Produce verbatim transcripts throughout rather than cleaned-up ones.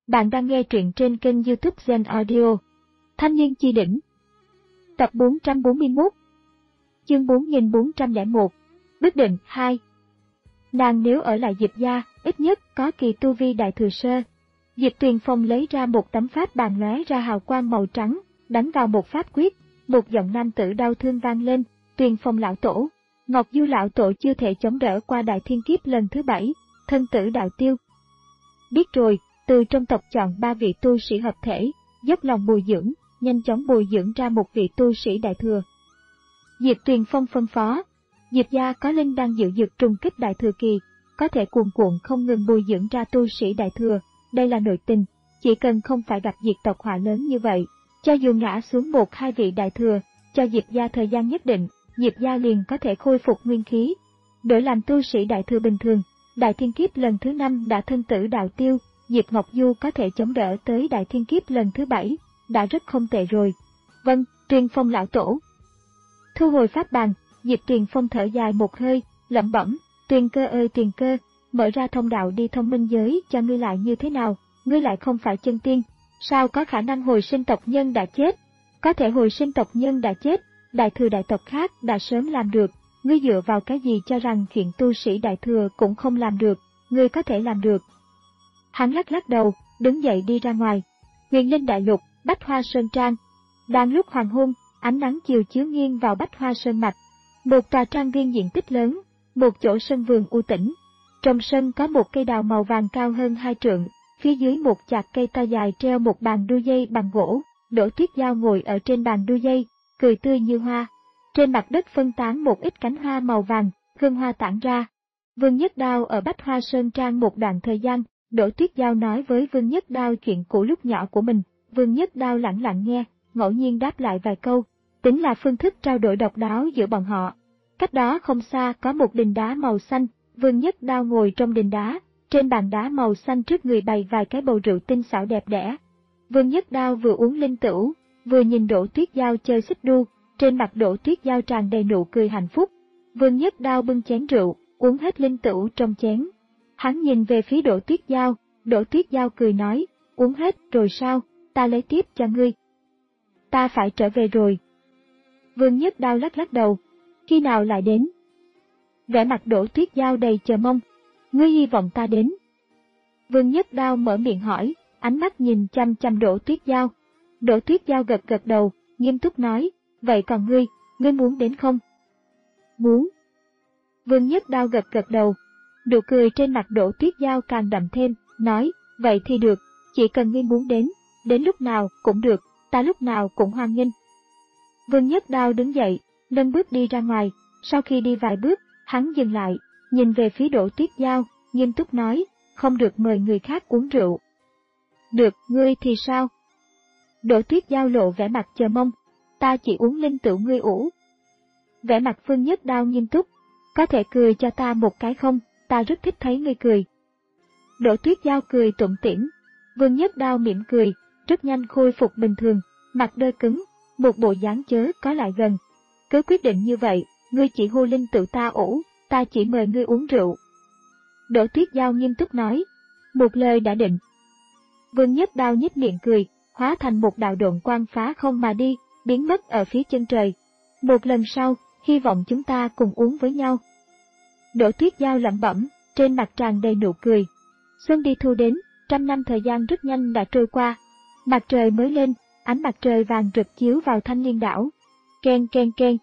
Bạn đang nghe truyện trên kênh YouTube Zen Audio. Thanh niên chi đỉnh. Tập bốn trăm bốn mươi mốt. Chương bốn nghìn bốn trăm lẻ một. Quyết định hai. Nàng nếu ở lại Diệp gia, ít nhất có kỳ tu vi đại thừa sơ. Diệp Tuyền Phong lấy ra một tấm pháp bàn lóe ra hào quang màu trắng, đánh vào một pháp quyết, một giọng nam tử đau thương vang lên, Tuyền Phong lão tổ. Ngọc Du lão tổ chưa thể chống đỡ qua đại thiên kiếp lần thứ bảy, thân tử đạo tiêu. Biết rồi, từ trong tộc chọn ba vị tu sĩ hợp thể, dốc lòng bồi dưỡng, nhanh chóng bồi dưỡng ra một vị tu sĩ đại thừa. Diệp Tuyền Phong phân phó, Diệp gia có linh đang dự dược trùng kích đại thừa kỳ, có thể cuồn cuộn không ngừng bồi dưỡng ra tu sĩ đại thừa, đây là nội tình, chỉ cần không phải gặp diệt tộc họa lớn như vậy, cho dù ngã xuống một hai vị đại thừa, cho Diệp gia thời gian nhất định, Diệp gia liền có thể khôi phục nguyên khí. Đổi làm tu sĩ đại thừa bình thường, đại thiên kiếp lần thứ năm đã thân tử đạo tiêu, Diệp Ngọc Du có thể chống đỡ tới đại thiên kiếp lần thứ bảy, đã rất không tệ rồi. Vâng, Tuyền Phong lão tổ. Thu hồi pháp bàn, Diệp Tuyền Phong thở dài một hơi, lẩm bẩm, Tuyền cơ ơi Tuyền cơ, mở ra thông đạo đi thông minh giới cho ngươi lại như thế nào, ngươi lại không phải chân tiên, sao có khả năng hồi sinh tộc nhân đã chết? Có thể hồi sinh tộc nhân đã chết, đại thừa đại tộc khác đã sớm làm được, ngươi dựa vào cái gì cho rằng chuyện tu sĩ đại thừa cũng không làm được, ngươi có thể làm được. Hắn lắc lắc đầu, đứng dậy đi ra ngoài. Huyền Linh đại lục, Bách Hoa Sơn Trang. Đang lúc hoàng hôn, ánh nắng chiều chiếu nghiêng vào Bách Hoa Sơn mạch. Một tòa trang viên diện tích lớn, một chỗ sân vườn u tĩnh. Trong sân có một cây đào màu vàng cao hơn hai trượng, phía dưới một chạc cây ta dài treo một bàn đu dây bằng gỗ. Đỗ Tuyết Giao ngồi ở trên bàn đu dây, cười tươi như hoa. Trên mặt đất phân tán một ít cánh hoa màu vàng, hương hoa tản ra. Vương Nhất Đao ở Bách Hoa Sơn Trang một đoạn thời gian. Đỗ Tuyết Giao nói với Vương Nhất Đao chuyện cũ lúc nhỏ của mình, Vương Nhất Đao lặng lặng nghe, ngẫu nhiên đáp lại vài câu, tính là phương thức trao đổi độc đáo giữa bọn họ. Cách đó không xa có một đình đá màu xanh, Vương Nhất Đao ngồi trong đình đá, trên bàn đá màu xanh trước người bày vài cái bầu rượu tinh xảo đẹp đẽ. Vương Nhất Đao vừa uống linh tửu, vừa nhìn Đỗ Tuyết Giao chơi xích đu, trên mặt Đỗ Tuyết Giao tràn đầy nụ cười hạnh phúc. Vương Nhất Đao bưng chén rượu, uống hết linh tửu trong chén. Hắn nhìn về phía Đỗ Tuyết Giao, Đỗ Tuyết Giao cười nói, uống hết rồi sao, ta lấy tiếp cho ngươi. Ta phải trở về rồi. Vương Nhất Đao lắc lắc đầu, khi nào lại đến? Vẻ mặt Đỗ Tuyết Giao đầy chờ mong, ngươi hy vọng ta đến. Vương Nhất Đao mở miệng hỏi, ánh mắt nhìn chăm chăm Đỗ Tuyết Giao. Đỗ Tuyết Giao gật gật đầu, nghiêm túc nói, vậy còn ngươi, ngươi muốn đến không? Muốn. Vương Nhất Đao gật gật đầu. Nụ cười trên mặt Đỗ Tuyết Giao càng đậm thêm, nói, vậy thì được, chỉ cần ngươi muốn đến, đến lúc nào cũng được, ta lúc nào cũng hoan nghênh. Vương Nhất Đao đứng dậy, nâng bước đi ra ngoài, sau khi đi vài bước, hắn dừng lại, nhìn về phía Đỗ Tuyết Giao, nghiêm túc nói, không được mời người khác uống rượu. Được, ngươi thì sao? Đỗ Tuyết Giao lộ vẻ mặt chờ mong, ta chỉ uống linh tửu ngươi ủ. Vẻ mặt Vương Nhất Đao nghiêm túc, có thể cười cho ta một cái không? Ta rất thích thấy ngươi cười. Đỗ Tuyết Giao cười tủm tỉm, Vương Nhất Đao mỉm cười, rất nhanh khôi phục bình thường, mặt đơ cứng, một bộ dáng chớ có lại gần. Cứ quyết định như vậy, ngươi chỉ hô linh tự ta ủ, ta chỉ mời ngươi uống rượu. Đỗ Tuyết Giao nghiêm túc nói, một lời đã định. Vương Nhất Đao nhếch miệng cười, hóa thành một đạo độn quang phá không mà đi, biến mất ở phía chân trời. Một lần sau, hy vọng chúng ta cùng uống với nhau. Đỗ Tuyết Giao lẩm bẩm, trên mặt tràn đầy nụ cười. Xuân đi thu đến, trăm năm thời gian rất nhanh đã trôi qua. Mặt trời mới lên, ánh mặt trời vàng rực chiếu vào Thanh Liên đảo. Keng keng keng.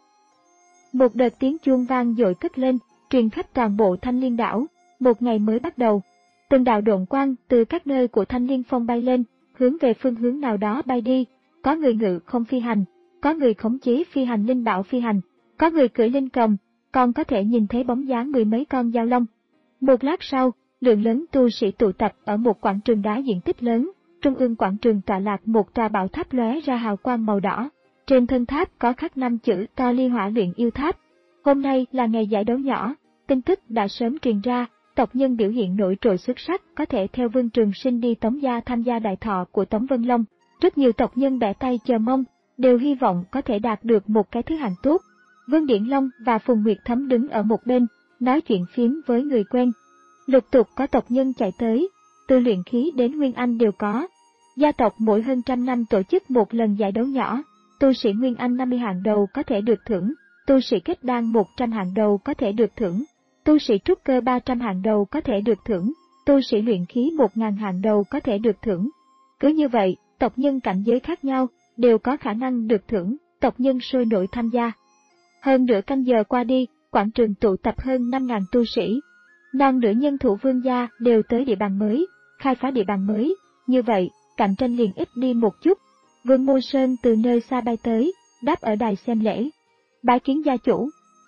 Một đợt tiếng chuông vang dội cất lên, truyền khắp toàn bộ Thanh Liên đảo. Một ngày mới bắt đầu. Từng đạo độn quang từ các nơi của Thanh Liên Phong bay lên, hướng về phương hướng nào đó bay đi. Có người ngự không phi hành, có người khống chế phi hành linh bảo phi hành, có người cưỡi linh cầm. Còn có thể nhìn thấy bóng dáng mười mấy con dao long. Một lát sau, lượng lớn tu sĩ tụ tập ở một quảng trường đá diện tích lớn, trung ương quảng trường tọa lạc một tòa bảo tháp lóe ra hào quang màu đỏ. Trên thân tháp có khắc năm chữ To Ly Hỏa Luyện Yêu Tháp. Hôm nay là ngày giải đấu nhỏ, tin tức đã sớm truyền ra, tộc nhân biểu hiện nổi trội xuất sắc có thể theo Vương Trường Sinh đi Tống gia tham gia đại thọ của Tống Vân Long. Rất nhiều tộc nhân bẻ tay chờ mong, đều hy vọng có thể đạt được một cái thứ hạng tốt. Vương Điển Long và Phùng Nguyệt Thấm đứng ở một bên, nói chuyện phiếm với người quen. Lục tục có tộc nhân chạy tới, từ luyện khí đến Nguyên Anh đều có. Gia tộc mỗi hơn trăm năm tổ chức một lần giải đấu nhỏ, tu sĩ Nguyên Anh năm mươi hạng đầu có thể được thưởng, tu sĩ kết đan một trăm hạng đầu có thể được thưởng, tu sĩ trúc cơ ba trăm hạng đầu có thể được thưởng, tu sĩ luyện khí một nghìn hạng đầu có thể được thưởng. Cứ như vậy, tộc nhân cảnh giới khác nhau đều có khả năng được thưởng, tộc nhân sôi nổi tham gia. Hơn nửa canh giờ qua đi, quảng trường tụ tập hơn năm nghìn tu sĩ. Non nửa nhân thủ Vương gia đều tới địa bàn mới, khai phá địa bàn mới, như vậy, cạnh tranh liền ít đi một chút. Vương Mô Sơn từ nơi xa bay tới, đáp ở đài xem lễ. Bái kiến gia chủ.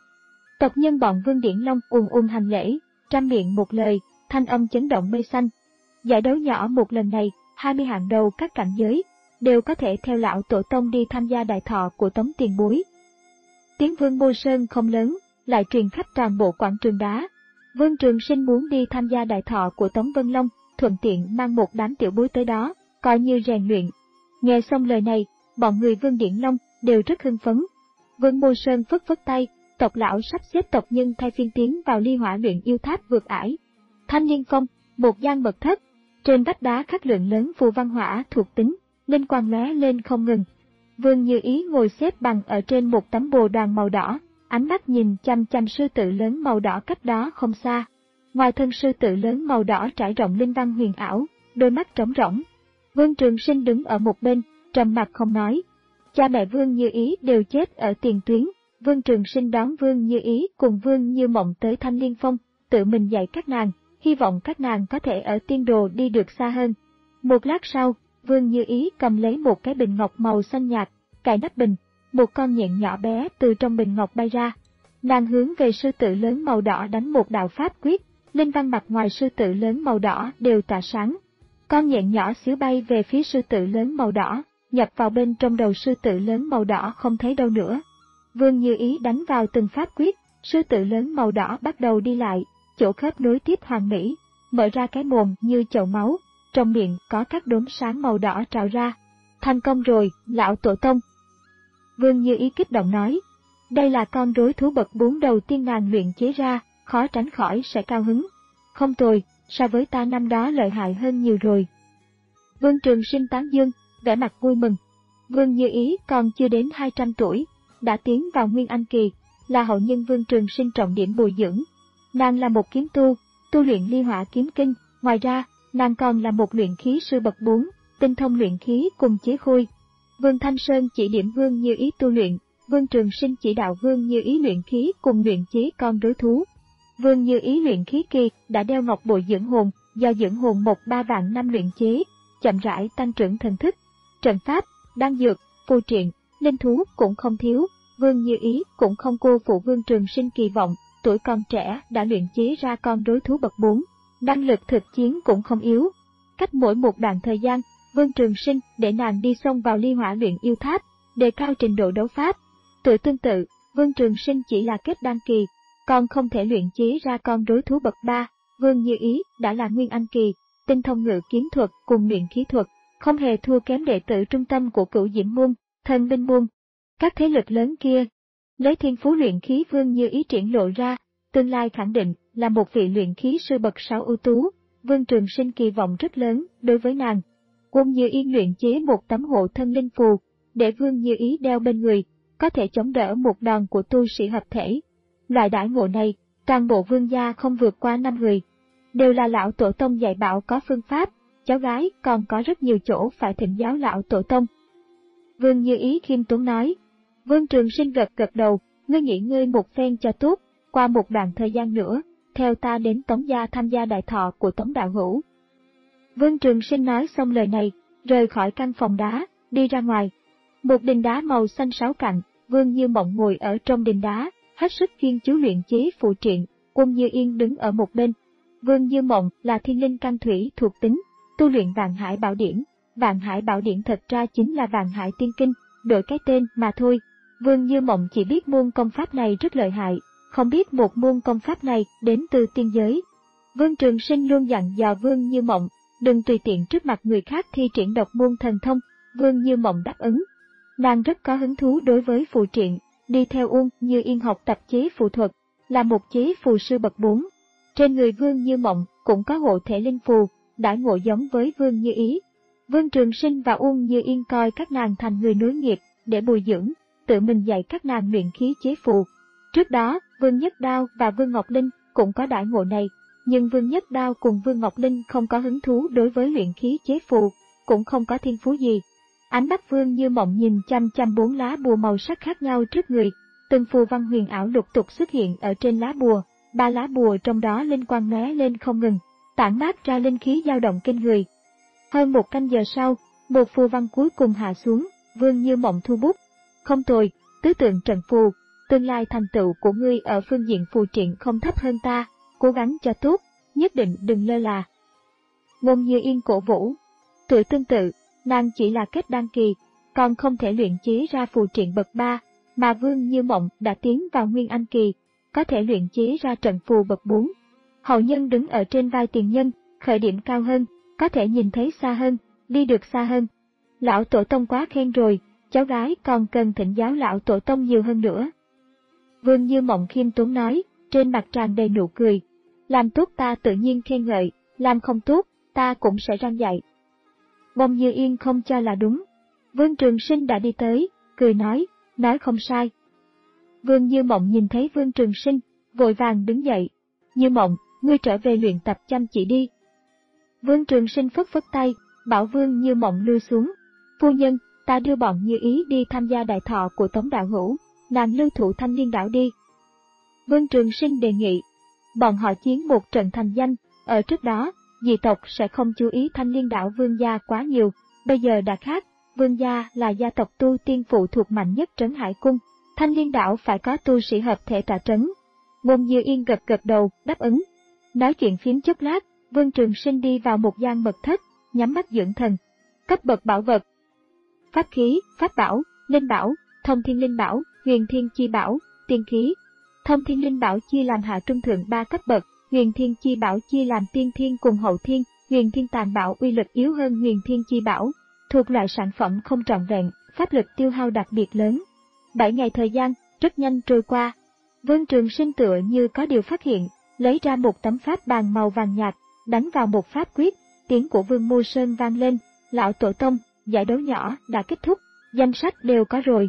Tộc nhân bọn Vương Điển Long ùn ùn hành lễ, trăm miệng một lời, thanh âm chấn động mây xanh. Giải đấu nhỏ một lần này, hai mươi hạng đầu các cảnh giới, đều có thể theo lão tổ tông đi tham gia đại thọ của Tống tiền bối. Tiếng Vương Mô Sơn không lớn, lại truyền khắp toàn bộ quảng trường đá. Vương Trường Sinh muốn đi tham gia đại thọ của Tống Vân Long, thuận tiện mang một đám tiểu bối tới đó, coi như rèn luyện. Nghe xong lời này, bọn người Vương Điển Long đều rất hưng phấn. Vương Mô Sơn phất phất tay, tộc lão sắp xếp tộc nhân thay phiên tiến vào ly hỏa luyện yêu tháp vượt ải. Thanh Niên Phong, một gian mật thất, trên vách đá khắc lượng lớn phù văn hỏa thuộc tính, linh quang lóe lên không ngừng. Vương Như Ý ngồi xếp bằng ở trên một tấm bồ đoàn màu đỏ, ánh mắt nhìn chăm chăm sư tử lớn màu đỏ cách đó không xa. Ngoài thân sư tử lớn màu đỏ trải rộng linh văn huyền ảo, đôi mắt trống rỗng. Vương Trường Sinh đứng ở một bên, trầm mặc không nói. Cha mẹ Vương Như Ý đều chết ở tiền tuyến. Vương Trường Sinh đón Vương Như Ý cùng Vương Như Mộng tới Thanh Liên Phong, tự mình dạy các nàng, hy vọng các nàng có thể ở tiên đồ đi được xa hơn. Một lát sau, Vương Như Ý cầm lấy một cái bình ngọc màu xanh nhạt, cài nắp bình, một con nhện nhỏ bé từ trong bình ngọc bay ra. Nàng hướng về sư tử lớn màu đỏ đánh một đạo pháp quyết, linh văn mặt ngoài sư tử lớn màu đỏ đều tỏa sáng. Con nhện nhỏ xíu bay về phía sư tử lớn màu đỏ, nhập vào bên trong đầu sư tử lớn màu đỏ không thấy đâu nữa. Vương Như Ý đánh vào từng pháp quyết, sư tử lớn màu đỏ bắt đầu đi lại, chỗ khớp nối tiếp hoàn mỹ, mở ra cái mồm như chậu máu, trong miệng có các đốm sáng màu đỏ trào ra. Thành công rồi, lão tổ tông. Vương Như Ý kích động nói, đây là con rối thú bậc bốn đầu tiên nàng luyện chế ra, khó tránh khỏi sẽ cao hứng. Không tồi, so với ta năm đó lợi hại hơn nhiều rồi. Vương Trường Sinh tán dương, vẻ mặt vui mừng. Vương Như Ý còn chưa đến hai trăm tuổi, đã tiến vào Nguyên Anh kỳ, là hậu nhân Vương Trường Sinh trọng điểm bồi dưỡng. Nàng là một kiếm tu, tu luyện ly hỏa kiếm kinh, ngoài ra, nàng còn là một luyện khí sư bậc bốn, tinh thông luyện khí cùng chế khôi. Vương Thanh Sơn chỉ điểm Vương Như Ý tu luyện, Vương Trường Sinh chỉ đạo Vương Như Ý luyện khí cùng luyện chế con rối thú. Vương Như Ý luyện khí kỳ đã đeo ngọc bội dưỡng hồn, do dưỡng hồn một ba vạn năm luyện chế, chậm rãi tăng trưởng thần thức. Trận pháp, đan dược, phù triện, linh thú cũng không thiếu. Vương Như Ý cũng không cô phụ Vương Trường Sinh kỳ vọng, tuổi còn trẻ đã luyện chế ra con rối thú bậc bốn, năng lực thực chiến cũng không yếu. Cách mỗi một đoạn thời gian, Vương Trường Sinh để nàng đi xông vào ly hỏa luyện yêu tháp, đề cao trình độ đấu pháp. Tuổi tương tự, Vương Trường Sinh chỉ là kết đan kỳ, còn không thể luyện chế ra con rối thú bậc ba. Vương Như Ý đã là Nguyên Anh kỳ, tinh thông ngự kiếm thuật cùng luyện khí thuật, không hề thua kém đệ tử trung tâm của Cửu Diễm môn, Thần Binh môn. Các thế lực lớn kia, lấy thiên phú luyện khí Vương Như Ý triển lộ ra, tương lai khẳng định là một vị luyện khí sư bậc sáu ưu tú. Vương Trường Sinh kỳ vọng rất lớn đối với nàng. Quân Như Yên luyện chế một tấm hộ thân linh phù, để Vương Như Ý đeo bên người, có thể chống đỡ một đòn của tu sĩ hợp thể. Loại đãi ngộ này, toàn bộ Vương gia không vượt qua năm người, đều là lão tổ tông dạy bảo có phương pháp, cháu gái còn có rất nhiều chỗ phải thỉnh giáo lão tổ tông. Vương Như Ý khiêm tốn nói. Vương Trường Sinh gật gật đầu, ngươi nghỉ ngơi một phen cho tốt, qua một đoạn thời gian nữa, theo ta đến Tống gia tham gia đại thọ của Tống đạo hữu. Vương Trường Sinh nói xong lời này, rời khỏi căn phòng đá, đi ra ngoài. Một đình đá màu xanh sáu cạnh, Vương Như Mộng ngồi ở trong đình đá, hết sức chuyên chú luyện chế phụ triện, Quân Như Yên đứng ở một bên. Vương Như Mộng là thiên linh căn thủy thuộc tính, tu luyện Vạn Hải Bảo Điển. Vạn Hải Bảo Điển thật ra chính là Vạn Hải Tiên Kinh, đổi cái tên mà thôi. Vương Như Mộng chỉ biết môn công pháp này rất lợi hại, không biết một môn công pháp này đến từ tiên giới. Vương Trường Sinh luôn dặn dò Vương Như Mộng, đừng tùy tiện trước mặt người khác thi triển độc môn thần thông. Vương Như Mộng đáp ứng. Nàng rất có hứng thú đối với phù triện, đi theo Uông Như Yên học tập chế phù thuật, là một chế phù sư bậc bốn. Trên người Vương Như Mộng cũng có hộ thể linh phù, đãi ngộ giống với Vương Như Ý. Vương Trường Sinh và Uông Như Yên coi các nàng thành người nối nghiệp để bồi dưỡng, tự mình dạy các nàng luyện khí chế phù. Trước đó, Vương Nhất Đao và Vương Ngọc Linh cũng có đãi ngộ này, nhưng Vương Nhất Đao cùng Vương Ngọc Linh không có hứng thú đối với luyện khí chế phù, cũng không có thiên phú gì. Ánh mắt Vương Như Mộng nhìn chăm chăm bốn lá bùa màu sắc khác nhau trước người, từng phù văn huyền ảo lục tục xuất hiện ở trên lá bùa, ba lá bùa trong đó linh quang lóe lên không ngừng, tản mát ra linh khí dao động kinh người. Hơn một canh giờ sau, một phù văn cuối cùng hạ xuống, Vương Như Mộng thu bút. Không tồi, tứ tượng trận phù, tương lai thành tựu của ngươi ở phương diện phù triện không thấp hơn ta, cố gắng cho tốt, nhất định đừng lơ là. Ngôn Như Yên cổ vũ. Tuổi tương tự, nàng chỉ là kết đan kỳ, còn không thể luyện chế ra phù triện bậc ba, mà Vương Như Mộng đã tiến vào nguyên anh kỳ, có thể luyện chế ra trận phù bậc bốn. Hậu nhân đứng ở trên vai tiền nhân, khởi điểm cao hơn, có thể nhìn thấy xa hơn, đi được xa hơn. Lão tổ tông quá khen rồi, cháu gái còn cần thỉnh giáo lão tổ tông nhiều hơn nữa. Vương Như Mộng khiêm tốn nói, trên mặt tràn đầy nụ cười. Làm tốt ta tự nhiên khen ngợi, làm không tốt, ta cũng sẽ răn dạy. Ngôn Như Yên không cho là đúng. Vương Trường Sinh đã đi tới, cười nói, nói không sai. Vương Như Mộng nhìn thấy Vương Trường Sinh, vội vàng đứng dậy. Như Mộng, ngươi trở về luyện tập chăm chỉ đi. Vương Trường Sinh phất phất tay, bảo Vương Như Mộng lui xuống. Phu nhân, ta đưa bọn Như Ý đi tham gia đại thọ của Tống đạo hữu, nàng lưu thủ Thanh Liên đảo đi. Vương Trường Sinh đề nghị. Bọn họ chiến một trận thành danh, ở trước đó, dị tộc sẽ không chú ý Thanh Liên đảo Vương gia quá nhiều, bây giờ đã khác, Vương gia là gia tộc tu tiên phụ thuộc mạnh nhất trấn Hải Cung, Thanh Liên đảo phải có tu sĩ hợp thể tọa trấn. Ngôn Như Yên gật gật đầu, đáp ứng. Nói chuyện phiếm chốc lát, Vương Trường Sinh đi vào một gian mật thất, nhắm mắt dưỡng thần. Cấp bậc bảo vật: pháp khí, pháp bảo, linh bảo, thông thiên linh bảo, huyền thiên chi bảo, tiên khí. Thông thiên linh bảo chia làm hạ trung thượng ba cấp bậc, huyền thiên chi bảo chia làm tiên thiên cùng hậu thiên, huyền thiên tàn bảo uy lực yếu hơn huyền thiên chi bảo, thuộc loại sản phẩm không trọn vẹn, pháp lực tiêu hao đặc biệt lớn. Bảy ngày thời gian, rất nhanh trôi qua. Vương Trường Sinh tựa như có điều phát hiện, lấy ra một tấm pháp bàn màu vàng nhạt, đánh vào một pháp quyết, tiếng của Vương Mô Sơn vang lên, lão tổ tông, giải đấu nhỏ đã kết thúc, danh sách đều có rồi.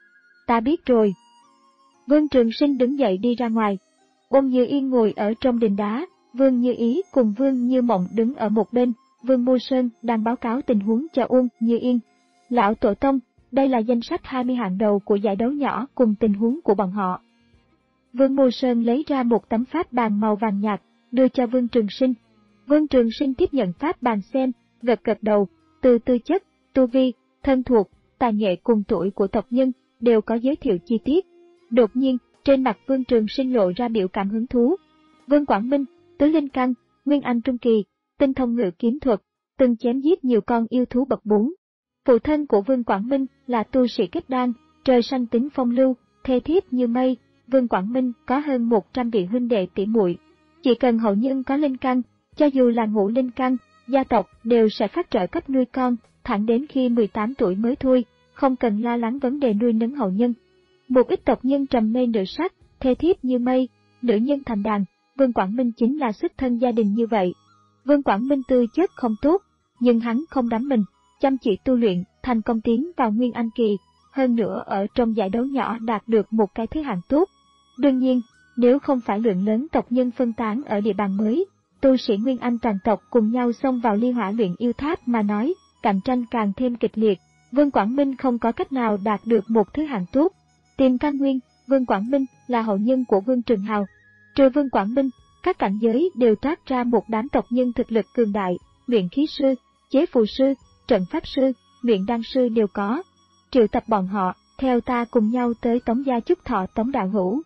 Ta biết rồi. Vương Trường Sinh đứng dậy đi ra ngoài. Ôn Như Yên ngồi ở trong đình đá, Vương Như Ý cùng Vương Như Mộng đứng ở một bên, Vương Mô Sơn đang báo cáo tình huống cho Ôn Như Yên. Lão tổ tông, đây là danh sách hai mươi hạng đầu của giải đấu nhỏ cùng tình huống của bọn họ. Vương Mô Sơn lấy ra một tấm pháp bàn màu vàng nhạt, đưa cho Vương Trường Sinh. Vương Trường Sinh tiếp nhận pháp bàn xem, gật gật đầu, từ tư chất, tu vi, thân thuộc, tài nghệ cùng tuổi của tộc nhân, đều có giới thiệu chi tiết. Đột nhiên, trên mặt Vương Trường Sinh lộ ra biểu cảm hứng thú. Vương Quảng Minh, tứ linh căn, nguyên anh trung kỳ, tinh thông ngự kiếm thuật, từng chém giết nhiều con yêu thú bậc bốn. Phụ thân của Vương Quảng Minh là tu sĩ kết đan, trời xanh tính phong lưu, thê thiếp như mây. Vương Quảng Minh có hơn một trăm vị huynh đệ tỷ muội. Chỉ cần hậu nhân có linh căn, cho dù là ngũ linh căn, gia tộc đều sẽ phát trợ cấp nuôi con, thẳng đến khi mười tám tuổi mới thôi, không cần lo lắng vấn đề nuôi nấng hậu nhân. Một ít tộc nhân trầm mê nữ sắc, thê thiếp như mây, nữ nhân thành đàn, Vương Quảng Minh chính là xuất thân gia đình như vậy. Vương Quảng Minh tư chất không tốt, nhưng hắn không đắm mình, chăm chỉ tu luyện, thành công tiến vào nguyên anh kỳ, hơn nữa ở trong giải đấu nhỏ đạt được một cái thứ hạng tốt. Đương nhiên, nếu không phải lượng lớn tộc nhân phân tán ở địa bàn mới, tu sĩ Nguyên Anh toàn tộc cùng nhau xông vào ly hỏa luyện yêu tháp mà nói, cạnh tranh càng thêm kịch liệt, Vương Quảng Minh không có cách nào đạt được một thứ hạng tốt. Tìm căn nguyên, Vương Quảng Minh là hậu nhân của Vương Trường Hào. Trừ Vương Quảng Minh, các cảnh giới đều toát ra một đám tộc nhân thực lực cường đại, luyện khí sư, chế phù sư, trận pháp sư, luyện đan sư đều có. Triệu tập bọn họ, theo ta cùng nhau tới Tống gia chúc thọ Tống đạo hữu.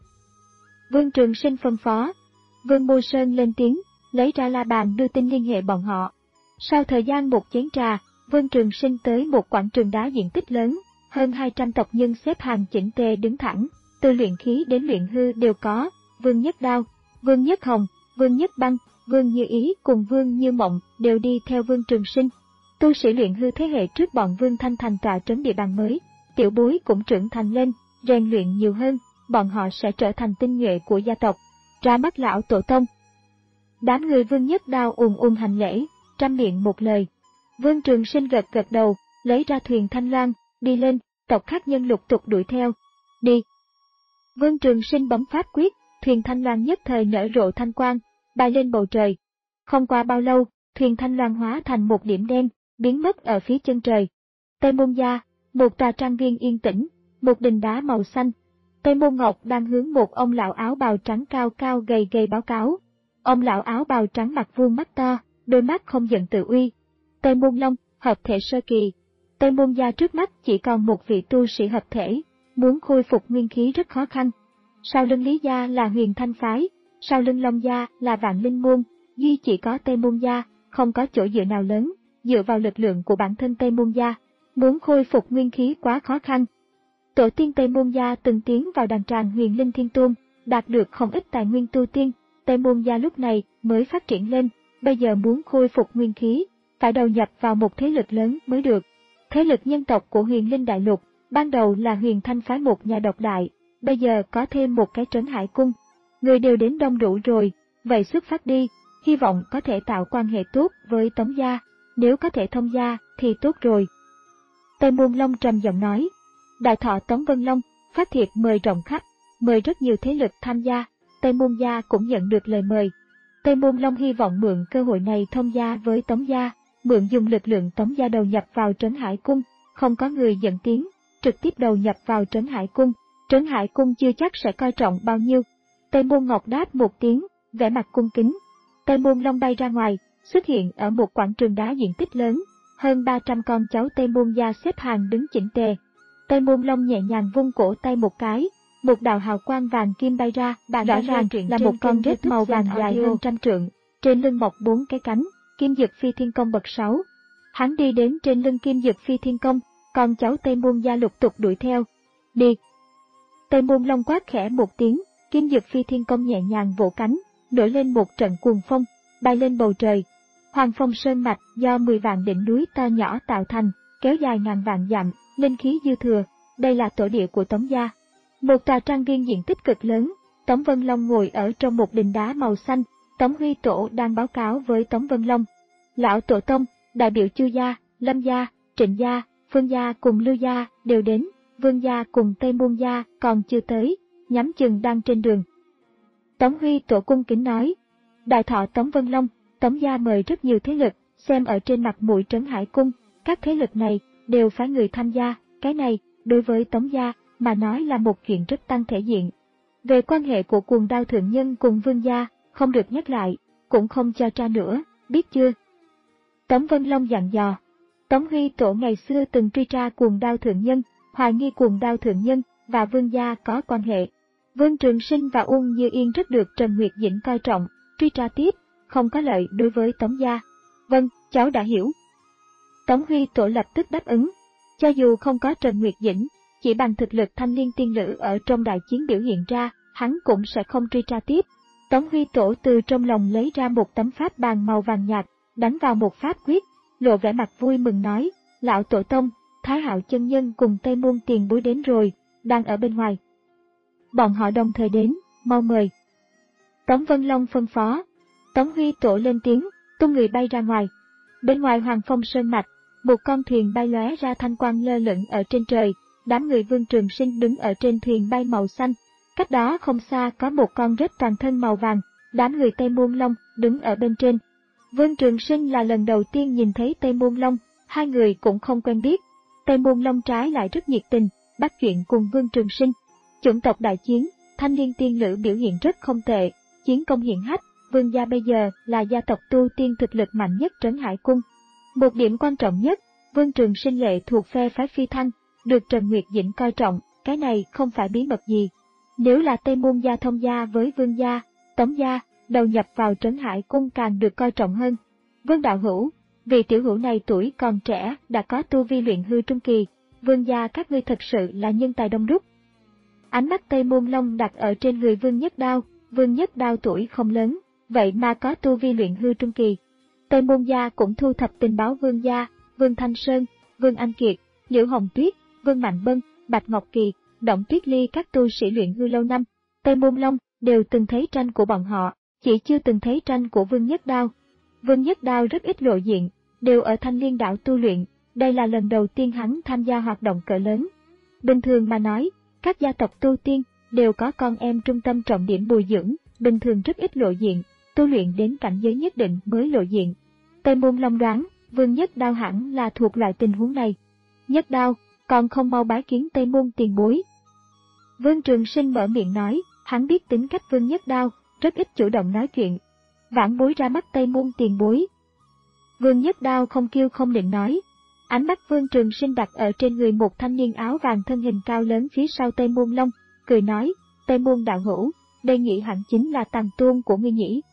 Vương Trường Sinh phân phó. Vương Mô Sơn lên tiếng, lấy ra la bàn đưa tin liên hệ bọn họ. Sau thời gian một chén trà, Vương Trường Sinh tới một quảng trường đá diện tích lớn, hơn hai trăm tộc nhân xếp hàng chỉnh tề đứng thẳng, từ luyện khí đến luyện hư đều có, Vương Nhất Đao, Vương Nhất Hồng, Vương Nhất Băng, Vương Như Ý cùng Vương Như Mộng đều đi theo Vương Trường Sinh. Tu sĩ luyện hư thế hệ trước bọn Vương Thanh thành tọa trấn địa bàn mới, tiểu bối cũng trưởng thành lên, rèn luyện nhiều hơn, bọn họ sẽ trở thành tinh nhuệ của gia tộc. Ra mắt lão tổ tông. Đám người Vương Nhất Đao ùn ùn hành lễ, trăm miệng một lời. Vương Trường Sinh gật gật đầu, lấy ra thuyền Thanh Loan, đi lên, tộc khác nhân lục tục đuổi theo. Đi! Vương Trường Sinh bấm pháp quyết, thuyền Thanh Loan nhất thời nở rộ thanh quang, bay lên bầu trời. Không qua bao lâu, thuyền Thanh Loan hóa thành một điểm đen, biến mất ở phía chân trời. Tây Môn Gia, một tòa trang viên yên tĩnh, một đình đá màu xanh. Tây Môn Ngọc đang hướng một ông lão áo bào trắng cao cao gầy gầy báo cáo. Ông lão áo bào trắng mặt vuông mắt to, đôi mắt không giận tự uy. Tây Môn Long, hợp thể sơ kỳ. Tây Môn Gia trước mắt chỉ còn một vị tu sĩ hợp thể, muốn khôi phục nguyên khí rất khó khăn. Sau lưng Lý Gia là Huyền Thanh Phái, sau lưng Long Gia là Vạn Linh Môn, duy chỉ có Tây Môn Gia, không có chỗ dựa nào lớn, dựa vào lực lượng của bản thân Tây Môn Gia, muốn khôi phục nguyên khí quá khó khăn. Tổ tiên Tây Môn Gia từng tiến vào đàn tràng Huyền Linh Thiên Tôn, đạt được không ít tài nguyên tu tiên, Tây Môn Gia lúc này mới phát triển lên, bây giờ muốn khôi phục nguyên khí, phải đầu nhập vào một thế lực lớn mới được. Thế lực nhân tộc của Huyền Linh Đại Lục, ban đầu là Huyền Thanh Phái một nhà độc đại, bây giờ có thêm một cái Trấn Hải Cung. Người đều đến đông đủ rồi, vậy xuất phát đi, hy vọng có thể tạo quan hệ tốt với Tống Gia, nếu có thể thông gia thì tốt rồi. Tây Môn Long trầm giọng nói, Đại Thọ Tống Vân Long, phát thiệp mời rộng khắp, mời rất nhiều thế lực tham gia, Tây Môn Gia cũng nhận được lời mời. Tây Môn Long hy vọng mượn cơ hội này thông gia với Tống Gia, mượn dùng lực lượng Tống Gia đầu nhập vào Trấn Hải Cung, không có người dẫn tiếng, trực tiếp đầu nhập vào Trấn Hải Cung, Trấn Hải Cung chưa chắc sẽ coi trọng bao nhiêu. Tây Môn Ngọc đáp một tiếng, vẻ mặt cung kính. Tây Môn Long bay ra ngoài, xuất hiện ở một quảng trường đá diện tích lớn, hơn ba trăm con cháu Tây Môn Gia xếp hàng đứng chỉnh tề. Tây Môn Long nhẹ nhàng vung cổ tay một cái, một đạo hào quang vàng kim bay ra, rõ ràng là một con rết màu vàng dài hơn trăm trượng, trên lưng mọc bốn cái cánh, Kim Dực Phi Thiên Công bậc sáu. Hắn đi đến trên lưng Kim Dực Phi Thiên Công, con cháu Tây Môn Gia lục tục đuổi theo. Đi! Tây Môn Long quát khẽ một tiếng, Kim Dực Phi Thiên Công nhẹ nhàng vỗ cánh, nổi lên một trận cuồng phong, bay lên bầu trời. Hoàng Phong Sơn Mạch do mười vạn đỉnh núi to nhỏ tạo thành, kéo dài ngàn vạn dặm, linh khí dư thừa, đây là tổ địa của Tống Gia. Một tòa trang viên diện tích cực lớn, Tống Vân Long ngồi ở trong một đình đá màu xanh, Tống Huy Tổ đang báo cáo với Tống Vân Long. Lão Tổ Tông, đại biểu Chu Gia, Lâm Gia, Trịnh Gia, Phương Gia cùng Lưu Gia đều đến, Vương Gia cùng Tây Môn Gia còn chưa tới, nhắm chừng đang trên đường. Tống Huy Tổ cung kính nói, Đại Thọ Tống Vân Long, Tống Gia mời rất nhiều thế lực, xem ở trên mặt mũi Trấn Hải Cung, các thế lực này đều phải người tham gia, cái này, đối với Tống Gia mà nói là một chuyện rất tăng thể diện. Về quan hệ của Cuồng Đao Thượng Nhân cùng Vương Gia, không được nhắc lại, cũng không cho tra nữa, biết chưa? Tống Vân Long dặn dò. Tống Huy Tổ ngày xưa từng truy tra Cuồng Đao Thượng Nhân, hoài nghi Cuồng Đao Thượng Nhân và Vương Gia có quan hệ. Vương Trường Sinh và Uông Như Yên rất được Trần Nguyệt Dĩnh coi trọng, truy tra tiếp, không có lợi đối với Tống Gia. Vâng, cháu đã hiểu. Tống Huy Tổ lập tức đáp ứng. Cho dù không có Trần Nguyệt Dĩnh, chỉ bằng thực lực thanh liên tiên nữ ở trong đại chiến biểu hiện ra, hắn cũng sẽ không truy tra tiếp. Tống Huy Tổ từ trong lòng lấy ra một tấm pháp bàn màu vàng nhạt, đánh vào một pháp quyết, lộ vẻ mặt vui mừng nói, Lão Tổ Tông, Thái Hạo chân nhân cùng Tây Môn tiền bối đến rồi, đang ở bên ngoài. Bọn họ đồng thời đến, mau mời. Tống Vân Long phân phó. Tống Huy Tổ lên tiếng, tung người bay ra ngoài. Bên ngoài Hoàng Phong Sơn Mạch, một con thuyền bay lóe ra thanh quang lơ lửng ở trên trời, đám người Vương Trường Sinh đứng ở trên thuyền bay màu xanh. Cách đó không xa có một con rết toàn thân màu vàng, đám người Tây Môn Long đứng ở bên trên. Vương Trường Sinh là lần đầu tiên nhìn thấy Tây Môn Long, hai người cũng không quen biết. Tây Môn Long trái lại rất nhiệt tình, bắt chuyện cùng Vương Trường Sinh. Chủng tộc đại chiến, thanh liên tiên nữ biểu hiện rất không tệ, chiến công hiển hách, Vương gia bây giờ là gia tộc tu tiên thực lực mạnh nhất Trấn Hải Cung. Một điểm quan trọng nhất, Vương Trường Sinh lệ thuộc phe phái Phi Thăng, được Trần Nguyệt Dĩnh coi trọng, cái này không phải bí mật gì. Nếu là Tây Môn Gia thông gia với Vương gia, Tống gia, đầu nhập vào Trấn Hải Cung càng được coi trọng hơn. Vương đạo hữu, vị tiểu hữu này tuổi còn trẻ đã có tu vi luyện hư trung kỳ, Vương gia các ngươi thật sự là nhân tài đông đúc. Ánh mắt Tây Môn Long đặt ở trên người Vương Nhất Đao, Vương Nhất Đao tuổi không lớn, vậy mà có tu vi luyện hư trung kỳ. Tây Môn Gia cũng thu thập tình báo Vương gia, Vương Thanh Sơn, Vương Anh Kiệt, Liễu Hồng Tuyết, Vương Mạnh Bân, Bạch Ngọc Kỳ, Động Tuyết Ly các tu sĩ luyện hư lâu năm. Tây Môn Long đều từng thấy tranh của bọn họ, chỉ chưa từng thấy tranh của Vương Nhất Đao. Vương Nhất Đao rất ít lộ diện, đều ở Thanh Liên đảo tu luyện, đây là lần đầu tiên hắn tham gia hoạt động cỡ lớn. Bình thường mà nói, các gia tộc tu tiên đều có con em trung tâm trọng điểm bồi dưỡng, bình thường rất ít lộ diện, tu luyện đến cảnh giới nhất định mới lộ diện. Tây Môn Long đoán, Vương Nhất Đao hẳn là thuộc loại tình huống này. Nhất Đao, còn không mau bái kiến Tây Môn tiền bối. Vương Trường Sinh mở miệng nói, hắn biết tính cách Vương Nhất Đao, rất ít chủ động nói chuyện. Vãn bối ra mắt Tây Môn tiền bối. Vương Nhất Đao không kêu không định nói. Ánh mắt Vương Trường Sinh đặt ở trên người một thanh niên áo vàng thân hình cao lớn phía sau Tây Môn Long, cười nói, Tây Môn đạo hữu, đây nghĩ hẳn chính là tàng tôn của ngươi nhỉ.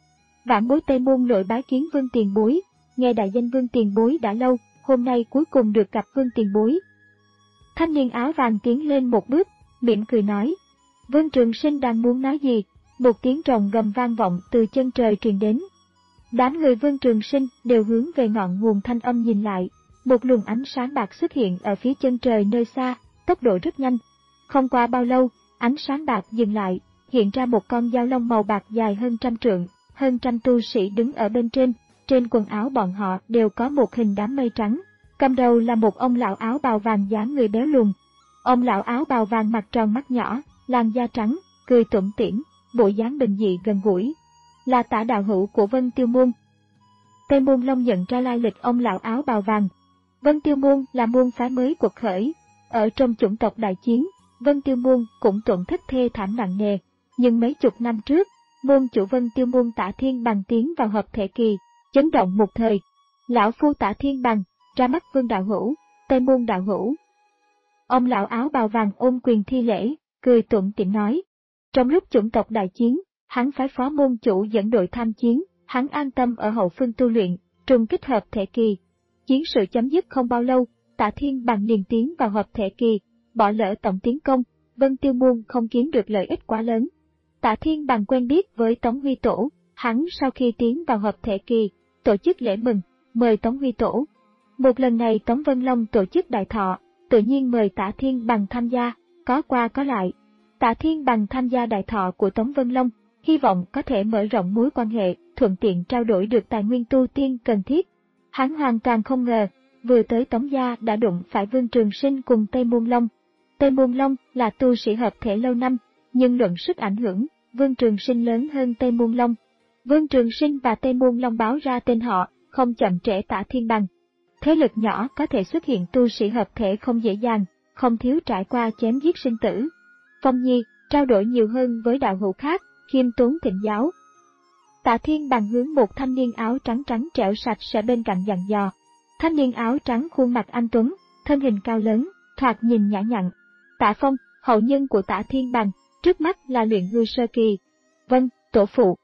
Vãn bối Tây Môn lội bái kiến Vương tiền bối, nghe đại danh Vương tiền bối đã lâu, hôm nay cuối cùng được gặp Vương tiền bối. Thanh niên áo vàng tiến lên một bước, mỉm cười nói. Vương Trường Sinh đang muốn nói gì, một tiếng rồng gầm vang vọng từ chân trời truyền đến. Đám người Vương Trường Sinh đều hướng về ngọn nguồn thanh âm nhìn lại, một luồng ánh sáng bạc xuất hiện ở phía chân trời nơi xa, tốc độ rất nhanh. Không qua bao lâu, ánh sáng bạc dừng lại, hiện ra một con dao long màu bạc dài hơn trăm trượng, hơn trăm tu sĩ đứng ở bên trên, trên quần áo bọn họ đều có một hình đám mây trắng. Cầm đầu là một ông lão áo bào vàng dáng người béo lùn. Ông lão áo bào vàng mặt tròn mắt nhỏ, làn da trắng, cười tủm tỉm, bộ dáng bình dị gần gũi. Là Tả đạo hữu của Vân Tiêu Môn. Tây Môn Long nhận ra lai lịch ông lão áo bào vàng. Vân Tiêu Môn là môn phái mới quật khởi. Ở trong chủng tộc đại chiến, Vân Tiêu Môn cũng tổn thất thê thảm nặng nề. Nhưng mấy chục năm trước, môn chủ Vân Tiêu Môn Tả Thiên Bằng tiến vào hợp thể kỳ, chấn động một thời. Lão phu Tả Thiên Bằng, ra mắt Vương đạo hữu, Tây Môn đạo hữu. Ông lão áo bào vàng ôm quyền thi lễ, cười tủm tỉm nói. Trong lúc chủng tộc đại chiến, hắn phái phó môn chủ dẫn đội tham chiến, hắn an tâm ở hậu phương tu luyện, trùng kích hợp thể kỳ. Chiến sự chấm dứt không bao lâu, Tả Thiên Bằng liền tiến vào hợp thể kỳ, bỏ lỡ tổng tiến công, Vân Tiêu Môn không kiếm được lợi ích quá lớn. Tả Thiên Bằng quen biết với Tống Huy Tổ, hắn sau khi tiến vào hợp thể kỳ, tổ chức lễ mừng, mời Tống Huy Tổ. Một lần này Tống Vân Long tổ chức đại thọ, tự nhiên mời Tả Thiên Bằng tham gia, có qua có lại. Tả Thiên Bằng tham gia đại thọ của Tống Vân Long, hy vọng có thể mở rộng mối quan hệ, thuận tiện trao đổi được tài nguyên tu tiên cần thiết. Hắn hoàn toàn không ngờ, vừa tới Tống gia đã đụng phải Vương Trường Sinh cùng Tây Môn Long. Tây Môn Long là tu sĩ hợp thể lâu năm, nhưng luận sức ảnh hưởng, Vương Trường Sinh lớn hơn Tây Môn Long. Vương Trường Sinh và Tây Môn Long báo ra tên họ, không chậm trễ Tả Thiên Bằng. Thế lực nhỏ có thể xuất hiện tu sĩ hợp thể không dễ dàng, không thiếu trải qua chém giết sinh tử. Phong Nhi, trao đổi nhiều hơn với đạo hữu khác, khiêm tốn thịnh giáo. Tả Thiên Bằng hướng một thanh niên áo trắng trắng trẻo sạch sẽ bên cạnh dặn dò. Thanh niên áo trắng khuôn mặt anh tuấn, thân hình cao lớn, thoạt nhìn nhã nhặn. Tả Phong, hậu nhân của Tả Thiên Bằng, trước mắt là luyện hư sơ kỳ. Vâng, tổ phụ.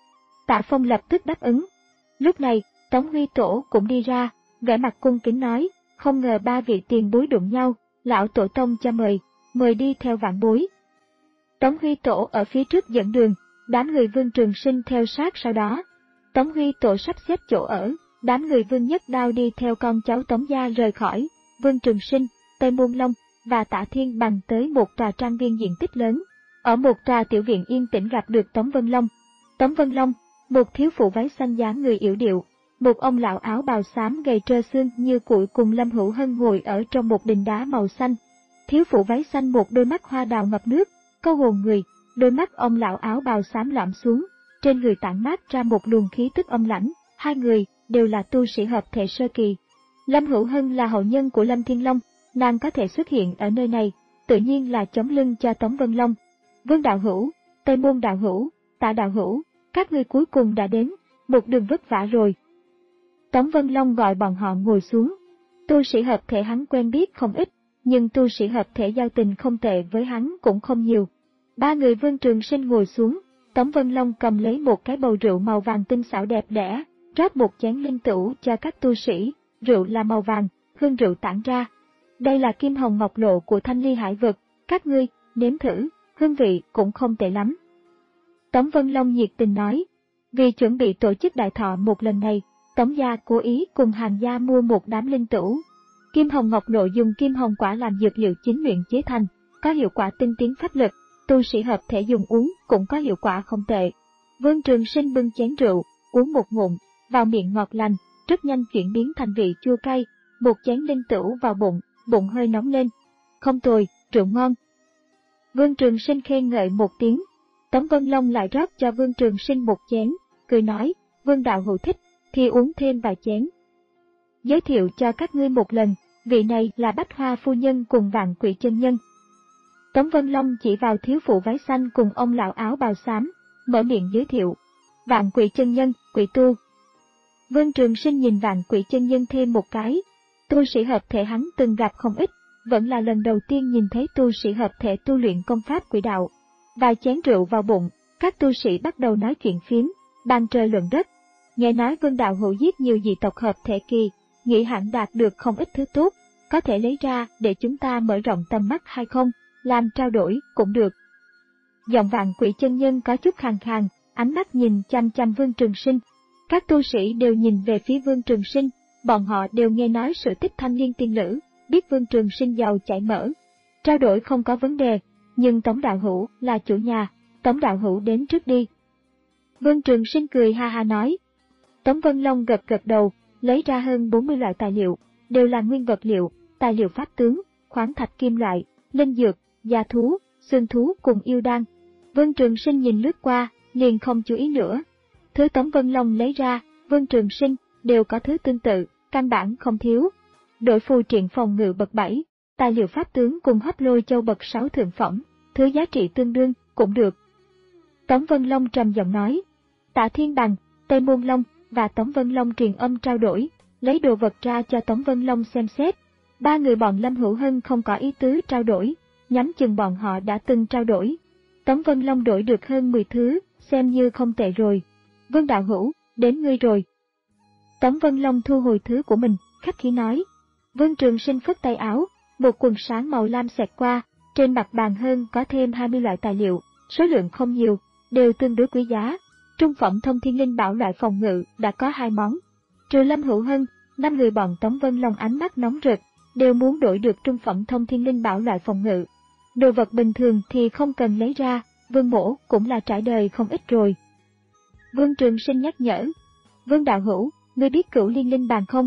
Tả Phong lập tức đáp ứng. Lúc này, Tống Huy Tổ cũng đi ra, vẻ mặt cung kính nói, không ngờ ba vị tiền bối đụng nhau, lão tổ tông cho mời, mời đi theo vạn bối. Tống Huy Tổ ở phía trước dẫn đường, đám người Vương Trường Sinh theo sát sau đó. Tống Huy Tổ sắp xếp chỗ ở, đám người Vương Nhất Đao đi theo con cháu Tống gia rời khỏi, Vương Trường Sinh, Tây Môn Long và Tả Thiên Bằng tới một tòa trang viên diện tích lớn. Ở một tòa tiểu viện yên tĩnh gặp được Tống Vân Long. Tống Vân Long, một thiếu phụ váy xanh dáng người yểu điệu, một ông lão áo bào xám gầy trơ xương như củi cùng Lâm Hữu Hân ngồi ở trong một đình đá màu xanh. Thiếu phụ váy xanh một đôi mắt hoa đào ngập nước, câu hồn người, đôi mắt ông lão áo bào xám lõm xuống, trên người tản mát ra một luồng khí tức âm lãnh, hai người đều là tu sĩ hợp thể sơ kỳ. Lâm Hữu Hân là hậu nhân của Lâm Thiên Long, nàng có thể xuất hiện ở nơi này, tự nhiên là chống lưng cho Tống Vân Long. Vương đạo hữu, Tây Môn đạo hữu, Tả đạo hữu, các ngươi cuối cùng đã đến, một đường vất vả rồi. Tống Vân Long gọi bọn họ ngồi xuống. Tu sĩ hợp thể hắn quen biết không ít, nhưng tu sĩ hợp thể giao tình không tệ với hắn cũng không nhiều. Ba người Vương Trường Sinh ngồi xuống, Tống Vân Long cầm lấy một cái bầu rượu màu vàng tinh xảo đẹp đẽ, rót một chén linh tửu cho các tu sĩ, rượu là màu vàng, hương rượu tản ra. Đây là kim hồng ngọc lộ của Thanh Ly Hải Vực, các ngươi, nếm thử, hương vị cũng không tệ lắm. Tống Vân Long nhiệt tình nói, vì chuẩn bị tổ chức đại thọ một lần này, Tống gia cố ý cùng Hàn gia mua một đám linh tửu. Kim hồng ngọc lộ dùng kim hồng quả làm dược liệu chính luyện chế thành, có hiệu quả tinh tiến pháp lực, tu sĩ hợp thể dùng uống cũng có hiệu quả không tệ. Vương Trường Sinh bưng chén rượu, uống một ngụm, vào miệng ngọt lành, rất nhanh chuyển biến thành vị chua cay, một chén linh tửu vào bụng, bụng hơi nóng lên. Không tồi, rượu ngon. Vương Trường Sinh khen ngợi một tiếng. Tống Vân Long lại rót cho Vương Trường Sinh một chén, cười nói, Vương đạo hữu thích, thì uống thêm vài chén. Giới thiệu cho các ngươi một lần, vị này là Bách Hoa phu nhân cùng Vạn Quỷ chân nhân. Tống Vân Long chỉ vào thiếu phụ váy xanh cùng ông lão áo bào xám, mở miệng giới thiệu. Vạn Quỷ chân nhân, quỷ tu. Vương Trường Sinh nhìn Vạn Quỷ chân nhân thêm một cái. Tu sĩ hợp thể hắn từng gặp không ít, vẫn là lần đầu tiên nhìn thấy tu sĩ hợp thể tu luyện công pháp quỷ đạo. Vài chén rượu vào bụng, các tu sĩ bắt đầu nói chuyện phiếm, bàn trời luận đất. Nghe nói Vương đạo hữu giết nhiều dị tộc hợp thể kỳ, nghĩ hẳn đạt được không ít thứ tốt, có thể lấy ra để chúng ta mở rộng tầm mắt hay không, làm trao đổi cũng được. Giọng Vạn Quỷ chân nhân có chút khàn khàn, ánh mắt nhìn chăm chăm Vương Trường Sinh. Các tu sĩ đều nhìn về phía Vương Trường Sinh, bọn họ đều nghe nói sự tích thanh niên tiên lữ, biết Vương Trường Sinh giàu chảy mỡ. Trao đổi không có vấn đề, nhưng Tống đạo hữu là chủ nhà, Tống đạo hữu đến trước đi. Vương Trường Sinh cười ha ha nói. Tống Vân Long gật gật đầu, lấy ra hơn bốn mươi loại tài liệu, đều là nguyên vật liệu, tài liệu pháp tướng, khoáng thạch kim loại, linh dược, da thú, xương thú cùng yêu đan. Vương Trường Sinh nhìn lướt qua, liền không chú ý nữa. Thứ Tống Vân Long lấy ra, Vương Trường Sinh đều có thứ tương tự, căn bản không thiếu. Đội phù triện phòng ngự bậc bảy, tài liệu pháp tướng cùng hấp lôi châu bậc sáu thượng phẩm, thứ giá trị tương đương, cũng được. Tống Vân Long trầm giọng nói. Tạ Thiên Bằng, Tây Môn Long và Tống Vân Long truyền âm trao đổi, lấy đồ vật ra cho Tống Vân Long xem xét. Ba người bọn Lâm Hữu Hân không có ý tứ trao đổi, nhắm chừng bọn họ đã từng trao đổi. Tống Vân Long đổi được hơn mười thứ, xem như không tệ rồi. Vương đạo hữu, đến ngươi rồi. Tống Vân Long thu hồi thứ của mình, khách khí nói. Vương Trường Sinh phất tay áo, một quần sáng màu lam xẹt qua, trên mặt bàn hơn có thêm hai mươi loại tài liệu, số lượng không nhiều, đều tương đối quý giá. Trung phẩm thông thiên linh bảo loại phòng ngự đã có hai món. Trừ Lâm Hữu Hân, năm người bọn Tống Vân Long ánh mắt nóng rực, đều muốn đổi được trung phẩm thông thiên linh bảo loại phòng ngự. Đồ vật bình thường thì không cần lấy ra, Vương mỗ cũng là trải đời không ít rồi. Vương Trường Sinh nhắc nhở. Vương đạo hữu, ngươi biết Cửu Liên Linh Bàn không?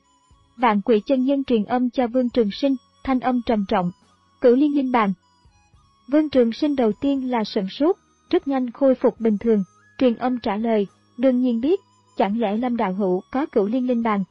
Vạn Quỷ chân nhân truyền âm cho Vương Trường Sinh, thanh âm trầm trọng. Cửu Liên Linh Bàn. Vương Trường Sinh đầu tiên là sửng sốt, rất nhanh khôi phục bình thường, truyền âm trả lời, đương nhiên biết, chẳng lẽ Lâm đạo hữu có Cửu Liên Linh Bàn?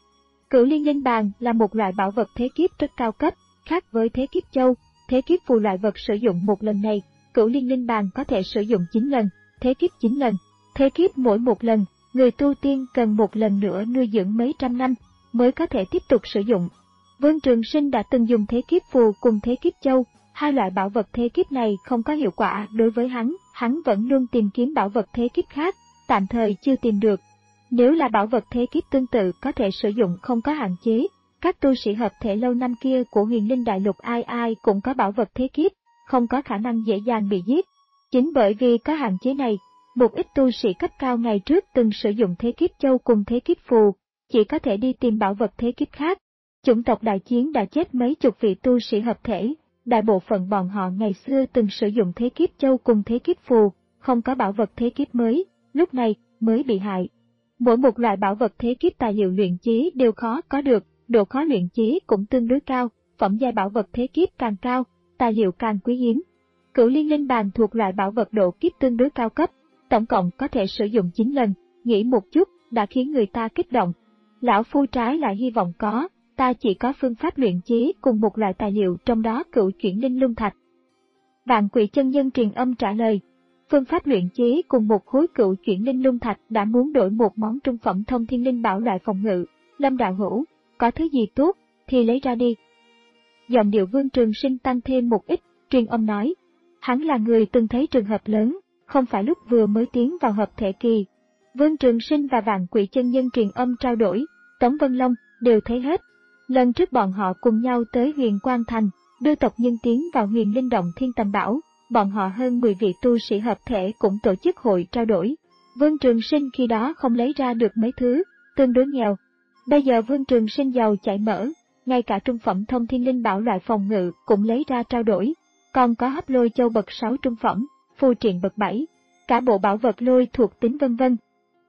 Cửu Liên Linh Bàn là một loại bảo vật thế kiếp rất cao cấp, khác với thế kiếp châu, thế kiếp phù loại vật sử dụng một lần này, Cửu Liên Linh Bàn có thể sử dụng chín lần, thế kiếp chín lần, thế kiếp mỗi một lần, người tu tiên cần một lần nữa nuôi dưỡng mấy trăm năm mới có thể tiếp tục sử dụng. Vương Trường Sinh đã từng dùng thế kiếp phù cùng thế kiếp châu, hai loại bảo vật thế kiếp này không có hiệu quả đối với hắn, hắn vẫn luôn tìm kiếm bảo vật thế kiếp khác, tạm thời chưa tìm được. Nếu là bảo vật thế kiếp tương tự có thể sử dụng không có hạn chế, các tu sĩ hợp thể lâu năm kia của Huyền Linh Đại Lục ai ai cũng có bảo vật thế kiếp, không có khả năng dễ dàng bị giết. Chính bởi vì có hạn chế này, một ít tu sĩ cấp cao ngày trước từng sử dụng thế kiếp châu cùng thế kiếp phù, chỉ có thể đi tìm bảo vật thế kiếp khác. Chủng tộc đại chiến đã chết mấy chục vị tu sĩ hợp thể, đại bộ phận bọn họ ngày xưa từng sử dụng thế kiếp châu cùng thế kiếp phù, không có bảo vật thế kiếp mới, lúc này mới bị hại. Mỗi một loại bảo vật thế kiếp tài liệu luyện chế đều khó có được, độ khó luyện chế cũng tương đối cao, phẩm giai bảo vật thế kiếp càng cao, tài liệu càng quý hiếm. Cửu Liên Linh Bàn thuộc loại bảo vật độ kiếp tương đối cao cấp, tổng cộng có thể sử dụng chín lần, nghĩ một chút đã khiến người ta kích động. Lão phu trái lại hy vọng có, ta chỉ có phương pháp luyện chế cùng một loại tài liệu trong đó Cửu Chuyển Linh Lung Thạch. Vạn Quỷ chân nhân truyền âm trả lời. Phương pháp luyện chế cùng một khối Cửu Chuyển Linh Lung Thạch đã muốn đổi một món trung phẩm thông thiên linh bảo loại phòng ngự. Lâm đạo hữu, có thứ gì tốt thì lấy ra đi. Giọng điệu Vương Trường Sinh tăng thêm một ít, truyền âm nói. Hắn là người từng thấy trường hợp lớn, không phải lúc vừa mới tiến vào hợp thể kỳ. Vương Trường Sinh và Vạn Quỷ chân nhân truyền âm trao đổi, Tống Vân Long đều thấy hết. Lần trước bọn họ cùng nhau tới Huyền Quang Thành, đưa tộc nhân tiến vào Huyền Linh Động Thiên Tầm Bảo, bọn họ hơn mười vị tu sĩ hợp thể cũng tổ chức hội trao đổi. Vương Trường Sinh khi đó không lấy ra được mấy thứ, tương đối nghèo. Bây giờ Vương Trường Sinh giàu chảy mỡ, ngay cả trung phẩm thông thiên linh bảo loại phòng ngự cũng lấy ra trao đổi, còn có hấp lôi châu bậc sáu trung phẩm, phù triện bậc bảy, cả bộ bảo vật lôi thuộc tính vân vân.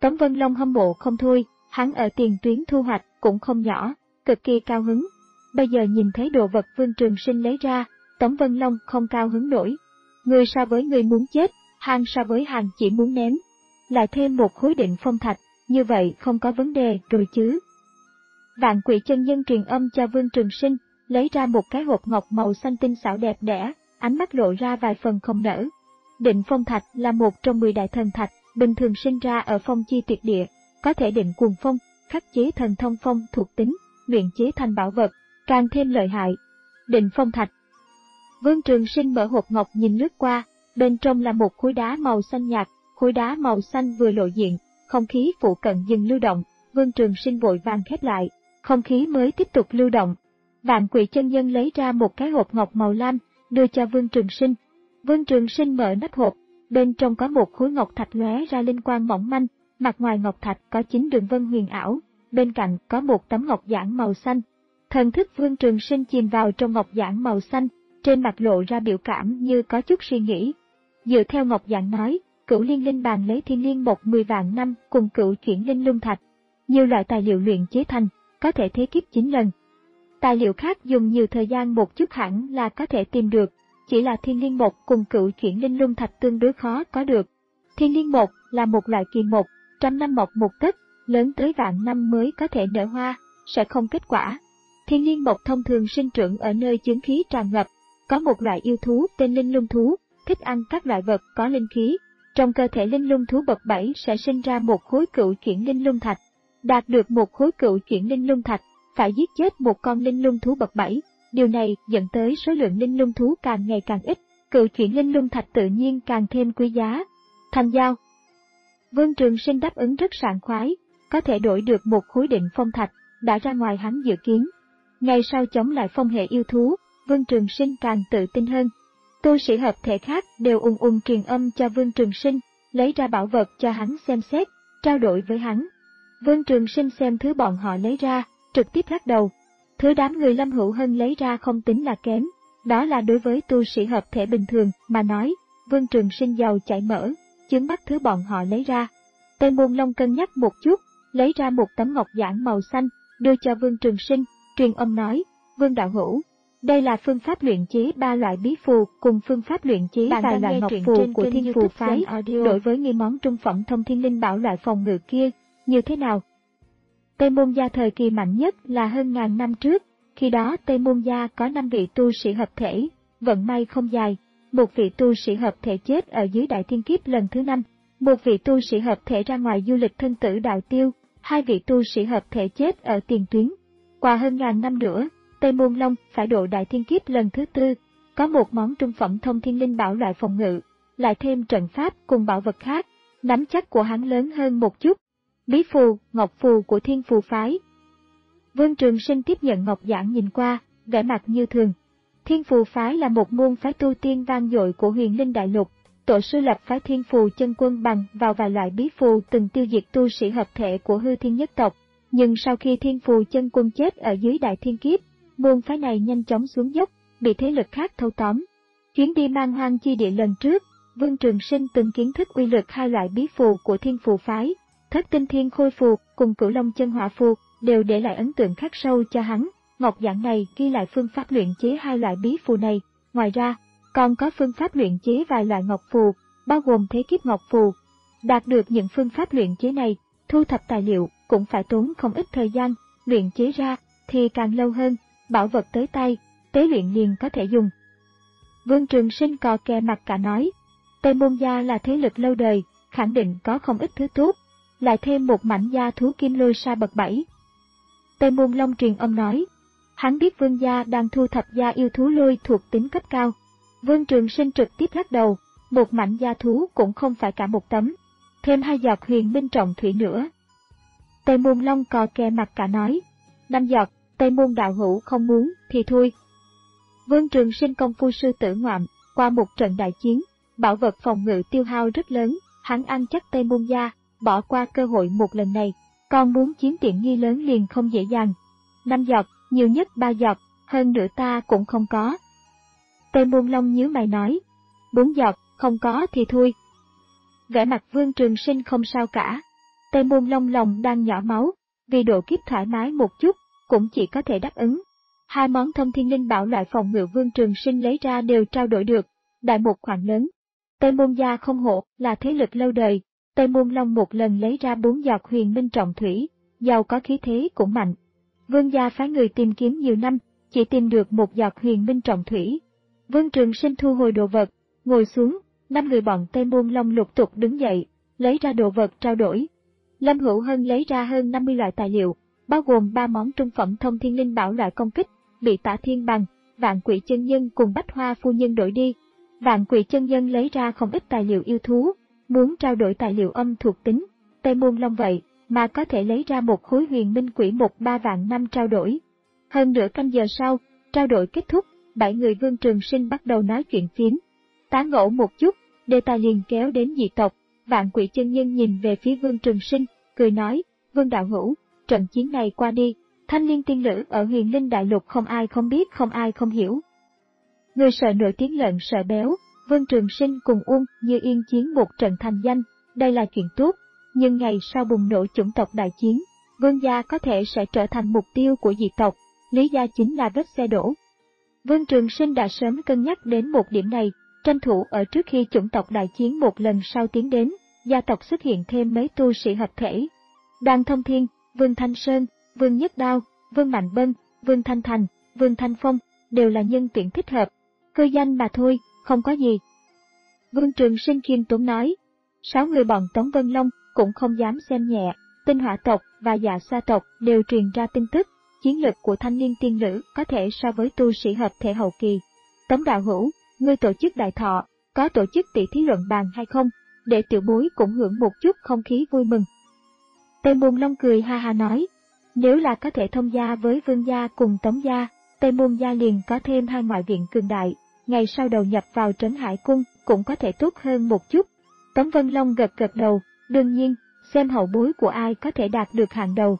Tống Vân Long hâm mộ không thôi, hắn ở tiền tuyến thu hoạch cũng không nhỏ, cực kỳ cao hứng. Bây giờ nhìn thấy đồ vật Vương Trường Sinh lấy ra, Tống Vân Long không cao hứng nổi. Người so với người muốn chết, hàng so với hàng chỉ muốn ném. Lại thêm một khối định phong thạch, như vậy không có vấn đề rồi chứ. Vạn Quỷ chân nhân truyền âm cho Vương Trường Sinh, lấy ra một cái hộp ngọc màu xanh tinh xảo đẹp đẽ, ánh mắt lộ ra vài phần không nở. Định phong thạch là một trong mười đại thần thạch, bình thường sinh ra ở phong chi tuyệt địa, có thể định cuồng phong, khắc chế thần thông phong thuộc tính, luyện chế thành bảo vật, càng thêm lợi hại. Định phong thạch. Vương Trường Sinh mở hộp ngọc nhìn lướt qua, bên trong là một khối đá màu xanh nhạt, khối đá màu xanh vừa lộ diện, không khí phụ cận dừng lưu động, Vương Trường Sinh vội vàng khép lại, không khí mới tiếp tục lưu động. Vạn Quỷ chân nhân lấy ra một cái hộp ngọc màu lam, đưa cho Vương Trường Sinh. Vương Trường Sinh mở nắp hộp, bên trong có một khối ngọc thạch lóe ra linh quang mỏng manh, mặt ngoài ngọc thạch có chín đường vân huyền ảo, bên cạnh có một tấm ngọc giản màu xanh. Thần thức Vương Trường Sinh chìm vào trong ngọc giản màu xanh, trên mặt lộ ra biểu cảm như có chút suy nghĩ. Dựa theo ngọc giản nói, Cửu Liên Linh Bàn lấy thiên liên một mười vạn năm cùng cửu chuyển linh lung thạch, nhiều loại tài liệu luyện chế thành, có thể thế kiếp chín lần. Tài liệu khác dùng nhiều thời gian một chút hẳn là có thể tìm được, chỉ là thiên liên một cùng cửu chuyển linh lung thạch tương đối khó có được. Thiên liên một là một loại kỳ một, trăm năm mọc một tấc, lớn tới vạn năm mới có thể nở hoa, sẽ không kết quả. Thiên liên một thông thường sinh trưởng ở nơi chướng khí tràn ngập, có một loại yêu thú tên linh lung thú, thích ăn các loại vật có linh khí. Trong cơ thể linh lung thú bậc bảy sẽ sinh ra một khối cửu chuyển linh lung thạch. Đạt được một khối cửu chuyển linh lung thạch, phải giết chết một con linh lung thú bậc bảy. Điều này dẫn tới số lượng linh lung thú càng ngày càng ít, cửu chuyển linh lung thạch tự nhiên càng thêm quý giá. Thành giao. Vương Trường Sinh đáp ứng rất sảng khoái, có thể đổi được một khối định phong thạch, đã ra ngoài hắn dự kiến. Ngày sau chống lại phong hệ yêu thú, Vương Trường Sinh càng tự tin hơn. Tu sĩ hợp thể khác đều ùng ùng truyền âm cho Vương Trường Sinh, lấy ra bảo vật cho hắn xem xét, trao đổi với hắn. Vương Trường Sinh xem thứ bọn họ lấy ra, trực tiếp lắc đầu. Thứ đám người Lâm Hữu Hân lấy ra không tính là kém, đó là đối với tu sĩ hợp thể bình thường mà nói, Vương Trường Sinh giàu chảy mỡ, chướng mắt thứ bọn họ lấy ra. Tây Môn Long cân nhắc một chút, lấy ra một tấm ngọc giản màu xanh, đưa cho Vương Trường Sinh, truyền âm nói, Vương đạo hữu, đây là phương pháp luyện chế ba loại bí phù cùng phương pháp luyện chế vài loại ngọc phù của Thiên Phù phái, đối với nghi món trung phẩm thông thiên linh bảo loại phòng ngự kia, như thế nào? Tây Môn gia thời kỳ mạnh nhất là hơn ngàn năm trước, khi đó Tây Môn gia có năm vị tu sĩ hợp thể, vận may không dài, một vị tu sĩ hợp thể chết ở dưới đại thiên kiếp lần thứ năm, một vị tu sĩ hợp thể ra ngoài du lịch thân tử đạo tiêu, hai vị tu sĩ hợp thể chết ở tiền tuyến. Qua hơn ngàn năm nữa, Tây Môn Long phải độ đại thiên kiếp lần thứ tư, có một món trung phẩm thông thiên linh bảo loại phòng ngự, lại thêm trận pháp cùng bảo vật khác, nắm chắc của hắn lớn hơn một chút. Bí phù, ngọc phù của Thiên Phù phái. Vương Trường Sinh tiếp nhận ngọc giản nhìn qua, vẻ mặt như thường. Thiên Phù phái là một môn phái tu tiên vang dội của Huyền Linh Đại Lục, tổ sư lập phái Thiên Phù chân quân bằng vào vài loại bí phù từng tiêu diệt tu sĩ hợp thể của Hư Thiên nhất tộc, nhưng sau khi Thiên Phù chân quân chết ở dưới đại thiên kiếp, môn phái này nhanh chóng xuống dốc, bị thế lực khác thâu tóm. Chuyến đi Man Hoang chi địa lần trước, Vương Trường Sinh từng kiến thức uy lực hai loại bí phù của Thiên Phù phái, Thất Tinh Thiên Khôi phù cùng Cửu Long Chân Hỏa phù, đều để lại ấn tượng khắc sâu cho hắn. Ngọc giản này ghi lại phương pháp luyện chế hai loại bí phù này, ngoài ra, còn có phương pháp luyện chế vài loại ngọc phù, bao gồm thế kiếp ngọc phù. Đạt được những phương pháp luyện chế này, thu thập tài liệu cũng phải tốn không ít thời gian, luyện chế ra thì càng lâu hơn, bảo vật tới tay, tế luyện liền có thể dùng. Vương Trường Sinh cò kè mặt cả nói, Tây Môn gia là thế lực lâu đời, khẳng định có không ít thứ tốt, lại thêm một mảnh gia thú kim lôi sa bậc bảy. Tây Môn Long truyền âm nói, hắn biết Vương gia đang thu thập gia yêu thú lôi thuộc tính cấp cao. Vương Trường Sinh trực tiếp lắc đầu, một mảnh gia thú cũng không phải cả một tấm, thêm hai giọt huyền minh trọng thủy nữa. Tây Môn Long cò kè mặt cả nói, năm giọt, Tây Môn đạo hữu không muốn thì thôi. Vương Trường Sinh công phu sư tử ngoạm, qua một trận đại chiến, bảo vật phòng ngự tiêu hao rất lớn, hắn ăn chắc Tây Môn gia, bỏ qua cơ hội một lần này, còn muốn chiếm tiện nghi lớn liền không dễ dàng. Năm giọt, nhiều nhất ba giọt, hơn nữa ta cũng không có. Tây Môn Long nhíu mày nói, bốn giọt, không có thì thôi. Vẻ mặt Vương Trường Sinh không sao cả. Tây Môn Long lòng đang nhỏ máu, vì độ kiếp thoải mái một chút, cũng chỉ có thể đáp ứng. Hai món thông thiên linh bảo loại phòng ngự Vương Trường Sinh lấy ra đều trao đổi được, đại một khoản lớn. Tây Môn gia không hộ là thế lực lâu đời, Tây Môn Long một lần lấy ra bốn giọt huyền minh trọng thủy, giàu có khí thế cũng mạnh. Vương gia phái người tìm kiếm nhiều năm, chỉ tìm được một giọt huyền minh trọng thủy. Vương Trường Sinh thu hồi đồ vật, ngồi xuống, năm người bọn Tây Môn Long lục tục đứng dậy, lấy ra đồ vật trao đổi. Lâm Hữu Hân lấy ra hơn năm mươi loại tài liệu, bao gồm ba món trung phẩm thông thiên linh bảo loại công kích, bị Tả Thiên Bằng, Vạn Quỷ Chân Nhân cùng Bách Hoa phu nhân đổi đi. Vạn Quỷ Chân Nhân lấy ra không ít tài liệu yêu thú, muốn trao đổi tài liệu âm thuộc tính. Tây Môn Long vậy mà có thể lấy ra một khối huyền minh quỷ một ba vạn năm trao đổi. Hơn nửa canh giờ sau, trao đổi kết thúc, bảy người Vương Trường Sinh bắt đầu nói chuyện phiếm. Tán gẫu một chút, đề tài liền kéo đến dị tộc. Vạn Quỷ Chân Nhân nhìn về phía Vương Trường Sinh, cười nói, Vương đạo hữu, trận chiến này qua đi, Thanh Liên tiên lữ ở Huyền Linh Đại Lục không ai không biết, không ai không hiểu. Người sợ nổi tiếng lợn sợ béo, Vương Trường Sinh cùng Uông Như Yên chiến một trận thành danh, đây là chuyện tốt, nhưng ngày sau bùng nổ chủng tộc đại chiến, Vương gia có thể sẽ trở thành mục tiêu của dị tộc, lý do chính là vết xe đổ. Vương Trường Sinh đã sớm cân nhắc đến một điểm này, tranh thủ ở trước khi chủng tộc đại chiến một lần sau tiến đến, gia tộc xuất hiện thêm mấy tu sĩ hợp thể. Đoàn Thông Thiên, Vương Thanh Sơn, Vương Nhất Đao, Vương Mạnh Bân, Vương Thanh Thành, Vương Thanh Phong đều là nhân tuyển thích hợp. Cơ danh mà thôi, không có gì. Vương Trường Sinh khiêm tốn nói. Sáu người bọn Tống Vân Long cũng không dám xem nhẹ, Tinh Hỏa tộc và Dạ Sa tộc đều truyền ra tin tức, chiến lực của Thanh Liên tiên nữ có thể so với tu sĩ hợp thể hậu kỳ. Tống đạo hữu, ngươi tổ chức đại thọ, có tổ chức tỷ thí luận bàn hay không, để tiểu bối cũng hưởng một chút không khí vui mừng. Tây Môn Long cười ha ha nói, nếu là có thể thông gia với Vương gia cùng Tống gia, Tây Môn gia liền có thêm hai ngoại viện cường đại, ngày sau đầu nhập vào Trấn Hải Cung cũng có thể tốt hơn một chút. Tống Vân Long gật gật đầu, đương nhiên, xem hậu bối của ai có thể đạt được hạng đầu.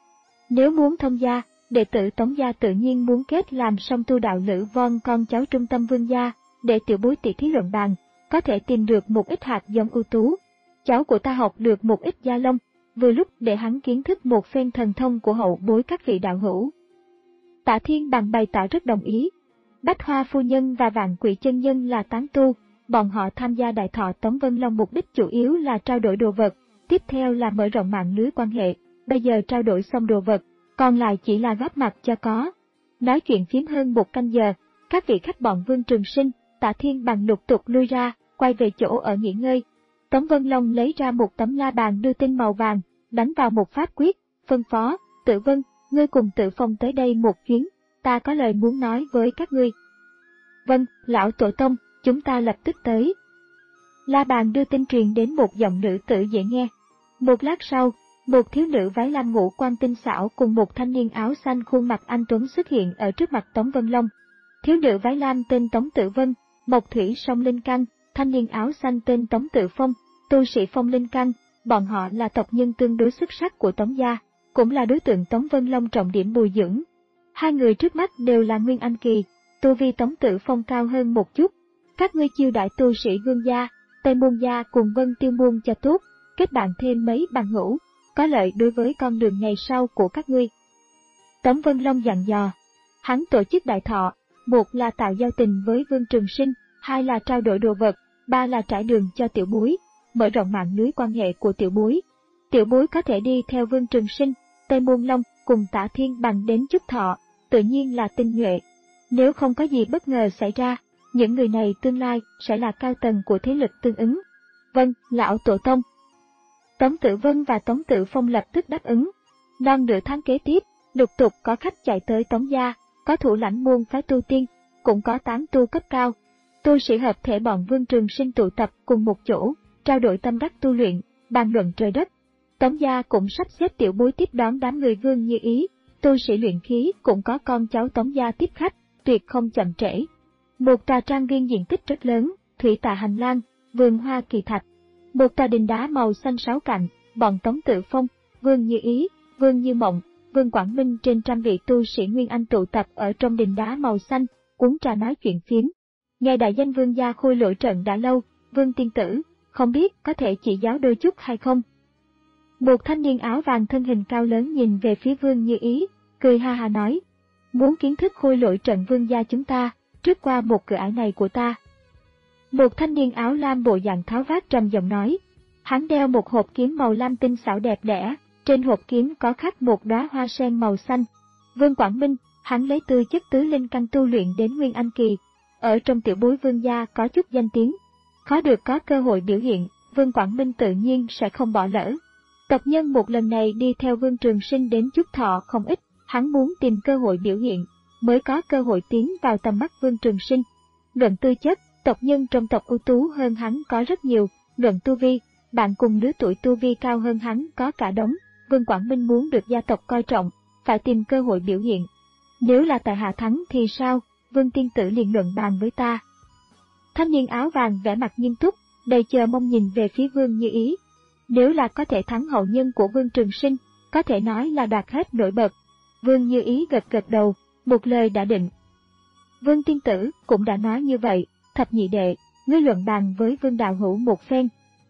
Nếu muốn thông gia, đệ tử Tống gia tự nhiên muốn kết làm song tu đạo lữ von con cháu trung tâm Vương gia, để tiểu bối tỷ thí luận bàn, có thể tìm được một ít hạt giống ưu tú. Cháu của ta học được một ít gia lông, vừa lúc để hắn kiến thức một phen thần thông của hậu bối các vị đạo hữu. Tả Thiên Bằng bày tỏ rất đồng ý. Bách Hoa phu nhân và Vạn Quỷ Chân Nhân là tán tu, bọn họ tham gia đại thọ Tống Vân Long mục đích chủ yếu là trao đổi đồ vật, tiếp theo là mở rộng mạng lưới quan hệ, bây giờ trao đổi xong đồ vật, còn lại chỉ là góp mặt cho có. Nói chuyện phiếm hơn một canh giờ, các vị khách bọn Vương Trường Sinh, Tả Thiên Bằng lục tục lui ra, quay về chỗ ở nghỉ ngơi. Tống Vân Long lấy ra một tấm la bàn đưa tin màu vàng, đánh vào một pháp quyết, phân phó, Tự Vân, ngươi cùng Tự Phong tới đây một chuyến, ta có lời muốn nói với các ngươi. Vâng, lão tổ tông, chúng ta lập tức tới. La bàn đưa tin truyền đến một giọng nữ tử dễ nghe. Một lát sau, một thiếu nữ váy lam ngũ quan tinh xảo cùng một thanh niên áo xanh khuôn mặt anh tuấn xuất hiện ở trước mặt Tống Vân Long. Thiếu nữ váy lam tên Tống Tự Vân, Mộc Thủy Song Linh Căn, thanh niên áo xanh tên Tống Tự Phong, tu sĩ Phong Linh Căn, bọn họ là tộc nhân tương đối xuất sắc của Tống gia, cũng là đối tượng Tống Vân Long trọng điểm bồi dưỡng. Hai người trước mắt đều là Nguyên Anh kỳ, tu vi Tống Tự Phong cao hơn một chút. Các ngươi chiêu đại tu sĩ Vương gia, Tây Môn gia cùng Vân Tiêu môn cho tốt, kết bạn thêm mấy bằng hữu, có lợi đối với con đường ngày sau của các ngươi. Tống Vân Long dặn dò, hắn tổ chức đại thọ, một là tạo giao tình với Vương Trường Sinh, hai là trao đổi đồ vật, ba là trải đường cho tiểu bối, mở rộng mạng lưới quan hệ của tiểu bối. Tiểu bối có thể đi theo Vương Trường Sinh, Tây Môn Long cùng Tả Thiên Bằng đến chúc thọ, tự nhiên là tinh nhuệ. Nếu không có gì bất ngờ xảy ra, những người này tương lai sẽ là cao tầng của thế lực tương ứng. Vâng, lão tổ tông. Tống Tự Vân và Tống Tự Phong lập tức đáp ứng. Non nửa tháng kế tiếp, lục tục có khách chạy tới Tống gia, có thủ lãnh môn phái tu tiên, cũng có tán tu cấp cao. Tu sĩ hợp thể bọn Vương Trường Sinh tụ tập cùng một chỗ, trao đổi tâm đắc tu luyện, bàn luận trời đất. Tống gia cũng sắp xếp tiểu bối tiếp đón đám người Vương như ý, tu sĩ luyện khí cũng có con cháu Tống gia tiếp khách, tuyệt không chậm trễ. Một tòa trang viên diện tích rất lớn, thủy tạ hành lang, vườn hoa kỳ thạch. Một tòa đình đá màu xanh sáu cạnh, bọn Tống Tự Phong, Vương Như Ý, Vương Như Mộng, Vương Quảng Minh trên trăm vị tu sĩ Nguyên Anh tụ tập ở trong đình đá màu xanh, uống trà nói chuyện phiếm. Nghe đại danh Vương gia khôi lỗi trận đã lâu, Vương tiên tử, không biết có thể chỉ giáo đôi chút hay không? Một thanh niên áo vàng thân hình cao lớn nhìn về phía Vương Như Ý, cười ha ha nói, muốn kiến thức khôi lỗi trận Vương gia chúng ta, trước qua một cửa ải này của ta. Một thanh niên áo lam bộ dạng tháo vát trầm giọng nói, hắn đeo một hộp kiếm màu lam tinh xảo đẹp đẽ, trên hộp kiếm có khắc một đóa hoa sen màu xanh. Vương Quảng Minh, hắn lấy tư chất tứ linh căn tu luyện đến Nguyên Anh kỳ, ở trong tiểu bối Vương gia có chút danh tiếng, khó được có cơ hội biểu hiện, Vương Quảng Minh tự nhiên sẽ không bỏ lỡ. Tộc nhân một lần này đi theo Vương Trường Sinh đến Trúc Thọ không ít, hắn muốn tìm cơ hội biểu hiện, mới có cơ hội tiến vào tầm mắt Vương Trường Sinh. Luận tư chất, tộc nhân trong tộc ưu tú hơn hắn có rất nhiều, luận tu vi, bạn cùng lứa tuổi tu vi cao hơn hắn có cả đống. Vương Quảng Minh muốn được gia tộc coi trọng, phải tìm cơ hội biểu hiện. Nếu là tại hạ thắng thì sao, Vương tiên tử liền luận bàn với ta. Thanh niên áo vàng vẻ mặt nghiêm túc, đầy chờ mong nhìn về phía Vương Như Ý. Nếu là có thể thắng hậu nhân của Vương Trường Sinh, có thể nói là đoạt hết nổi bật. Vương Như Ý gật gật đầu, một lời đã định. Vương tiên tử cũng đã nói như vậy, thập nhị đệ, ngươi luận bàn với Vương đạo hữu một phen.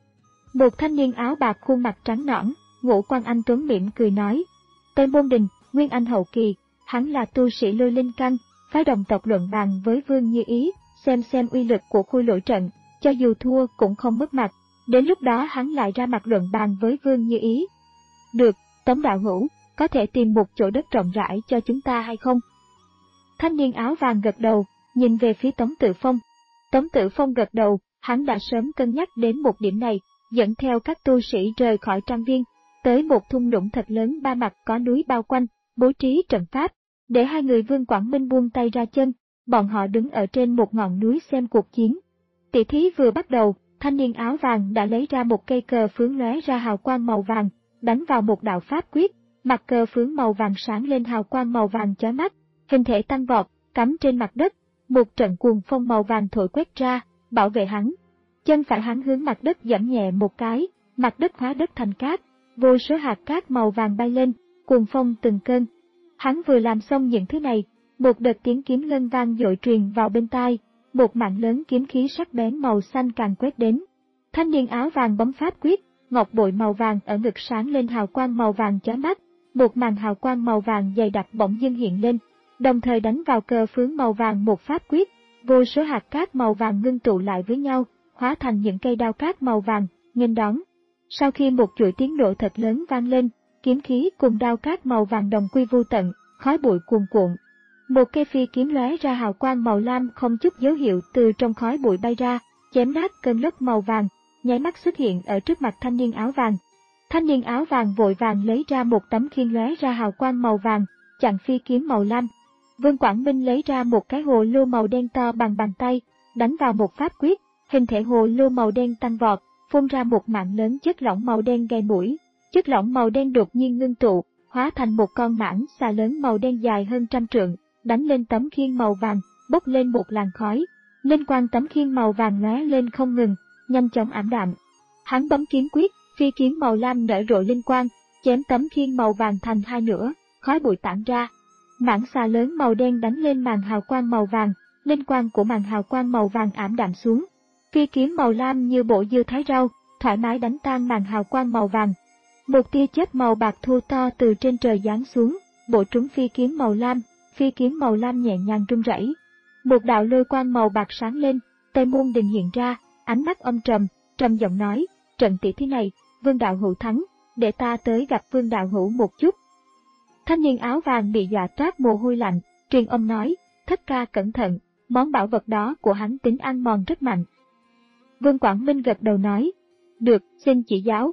Một thanh niên áo bạc khuôn mặt trắng nõn, ngũ quan anh tuấn mỉm cười nói, Tây Môn Đình, Nguyên Anh hậu kỳ, hắn là tu sĩ lôi linh căn, phái đồng tộc luận bàn với Vương Như Ý, xem xem uy lực của khôi lỗi trận, cho dù thua cũng không mất mặt, đến lúc đó hắn lại ra mặt luận bàn với Vương Như Ý. Được, Tống đạo hữu, có thể tìm một chỗ đất rộng rãi cho chúng ta hay không? Thanh niên áo vàng gật đầu, nhìn về phía Tống Tự Phong. Tống Tự Phong gật đầu, hắn đã sớm cân nhắc đến một điểm này, dẫn theo các tu sĩ rời khỏi trang viên, tới một thung lũng thật lớn ba mặt có núi bao quanh, bố trí trận pháp, để hai người Vương Quảng Minh buông tay ra chân, bọn họ đứng ở trên một ngọn núi xem cuộc chiến. Tỷ thí vừa bắt đầu, thanh niên áo vàng đã lấy ra một cây cờ phướng lóe ra hào quang màu vàng, đánh vào một đạo pháp quyết, mặt cờ phướng màu vàng sáng lên hào quang màu vàng chói mắt, hình thể tăng vọt, cắm trên mặt đất, một trận cuồng phong màu vàng thổi quét ra, bảo vệ hắn. Chân phải hắn hướng mặt đất giẫm nhẹ một cái, mặt đất hóa đất thành cát, vô số hạt cát màu vàng bay lên, cuồng phong từng cơn. Hắn vừa làm xong những thứ này, một đợt tiếng kiếm ngân vang dội truyền vào bên tai, một mảng lớn kiếm khí sắc bén màu xanh càng quét đến. Thanh niên áo vàng bấm pháp quyết, ngọc bội màu vàng ở ngực sáng lên hào quang màu vàng chói mắt, một màn hào quang màu vàng dày đặc bỗng dưng hiện lên, đồng thời đánh vào cờ phướng màu vàng một pháp quyết, vô số hạt cát màu vàng ngưng tụ lại với nhau, hóa thành những cây đao cát màu vàng, nghênh đón. Sau khi một chuỗi tiếng nổ thật lớn vang lên, kiếm khí cùng đao cát màu vàng đồng quy vô tận, khói bụi cuồn cuộn. Một cây phi kiếm lóe ra hào quang màu lam không chút dấu hiệu từ trong khói bụi bay ra, chém nát cơn lốc màu vàng, nháy mắt xuất hiện ở trước mặt thanh niên áo vàng. Thanh niên áo vàng vội vàng lấy ra một tấm khiên lóe ra hào quang màu vàng, chặn phi kiếm màu lam. Vương Quảng Minh lấy ra một cái hồ lô màu đen to bằng bàn tay, đánh vào một pháp quyết, hình thể hồ lô màu đen tăng vọt, phun ra một mảng lớn chất lỏng màu đen gây mũi. Chất lỏng màu đen đột nhiên ngưng tụ, hóa thành một con mãng xà lớn màu đen dài hơn trăm trượng, đánh lên tấm khiên màu vàng, bốc lên một làn khói. Linh quang tấm khiên màu vàng lóe lên không ngừng, nhanh chóng ảm đạm. Hắn bấm kiếm quyết, phi kiếm màu lam nở rộ linh quang, chém tấm khiên màu vàng thành hai nửa, khói bụi tản ra. Mãng xà lớn màu đen đánh lên màn hào quang màu vàng, linh quang của màn hào quang màu vàng ảm đạm xuống. Phi kiếm màu lam như bộ dưa thái rau, thoải mái đánh tan màn hào quang màu vàng. Một tia chớp màu bạc thô to từ trên trời giáng xuống, bổ trúng phi kiếm màu lam, phi kiếm màu lam nhẹ nhàng rung rẩy. Một đạo lôi quang màu bạc sáng lên, Tây Môn Đình hiện ra, ánh mắt âm trầm, trầm giọng nói, trận tỷ thí này, Vương đạo hữu thắng, để ta tới gặp Vương đạo hữu một chút. Thanh niên áo vàng bị dọa toát mồ hôi lạnh, truyền âm nói, thất ca cẩn thận, món bảo vật đó của hắn tính ăn mòn rất mạnh. Vương Quảng Minh gật đầu nói, được, xin chỉ giáo.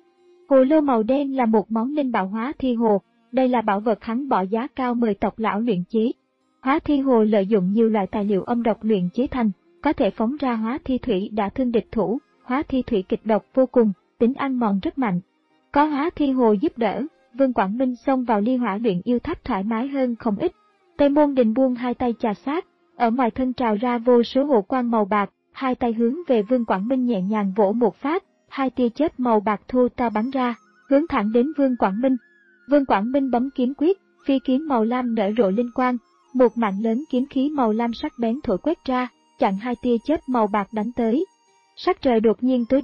Hồ lô màu đen là một món linh bảo hóa thi hồ, đây là bảo vật hắn bỏ giá cao mời tộc lão luyện chế. Hóa thi hồ lợi dụng nhiều loại tài liệu âm độc luyện chế thành, có thể phóng ra hóa thi thủy đã thương địch thủ, hóa thi thủy kịch độc vô cùng, tính ăn mòn rất mạnh. Có hóa thi hồ giúp đỡ, Vương Quảng Minh xông vào ly hỏa luyện yêu tháp thoải mái hơn không ít. Tây Môn Đình buông hai tay chà sát, ở ngoài thân trào ra vô số hồ quang màu bạc, hai tay hướng về Vương Quảng Minh nhẹ nhàng vỗ một phát, hai tia chớp màu bạc thô to bắn ra, hướng thẳng đến Vương Quảng Minh. Vương Quảng Minh bấm kiếm quyết, phi kiếm màu lam nở rộ linh quang, một mảng lớn kiếm khí màu lam sắc bén thổi quét ra, chặn hai tia chớp màu bạc đánh tới. Sắc trời đột nhiên tối đi,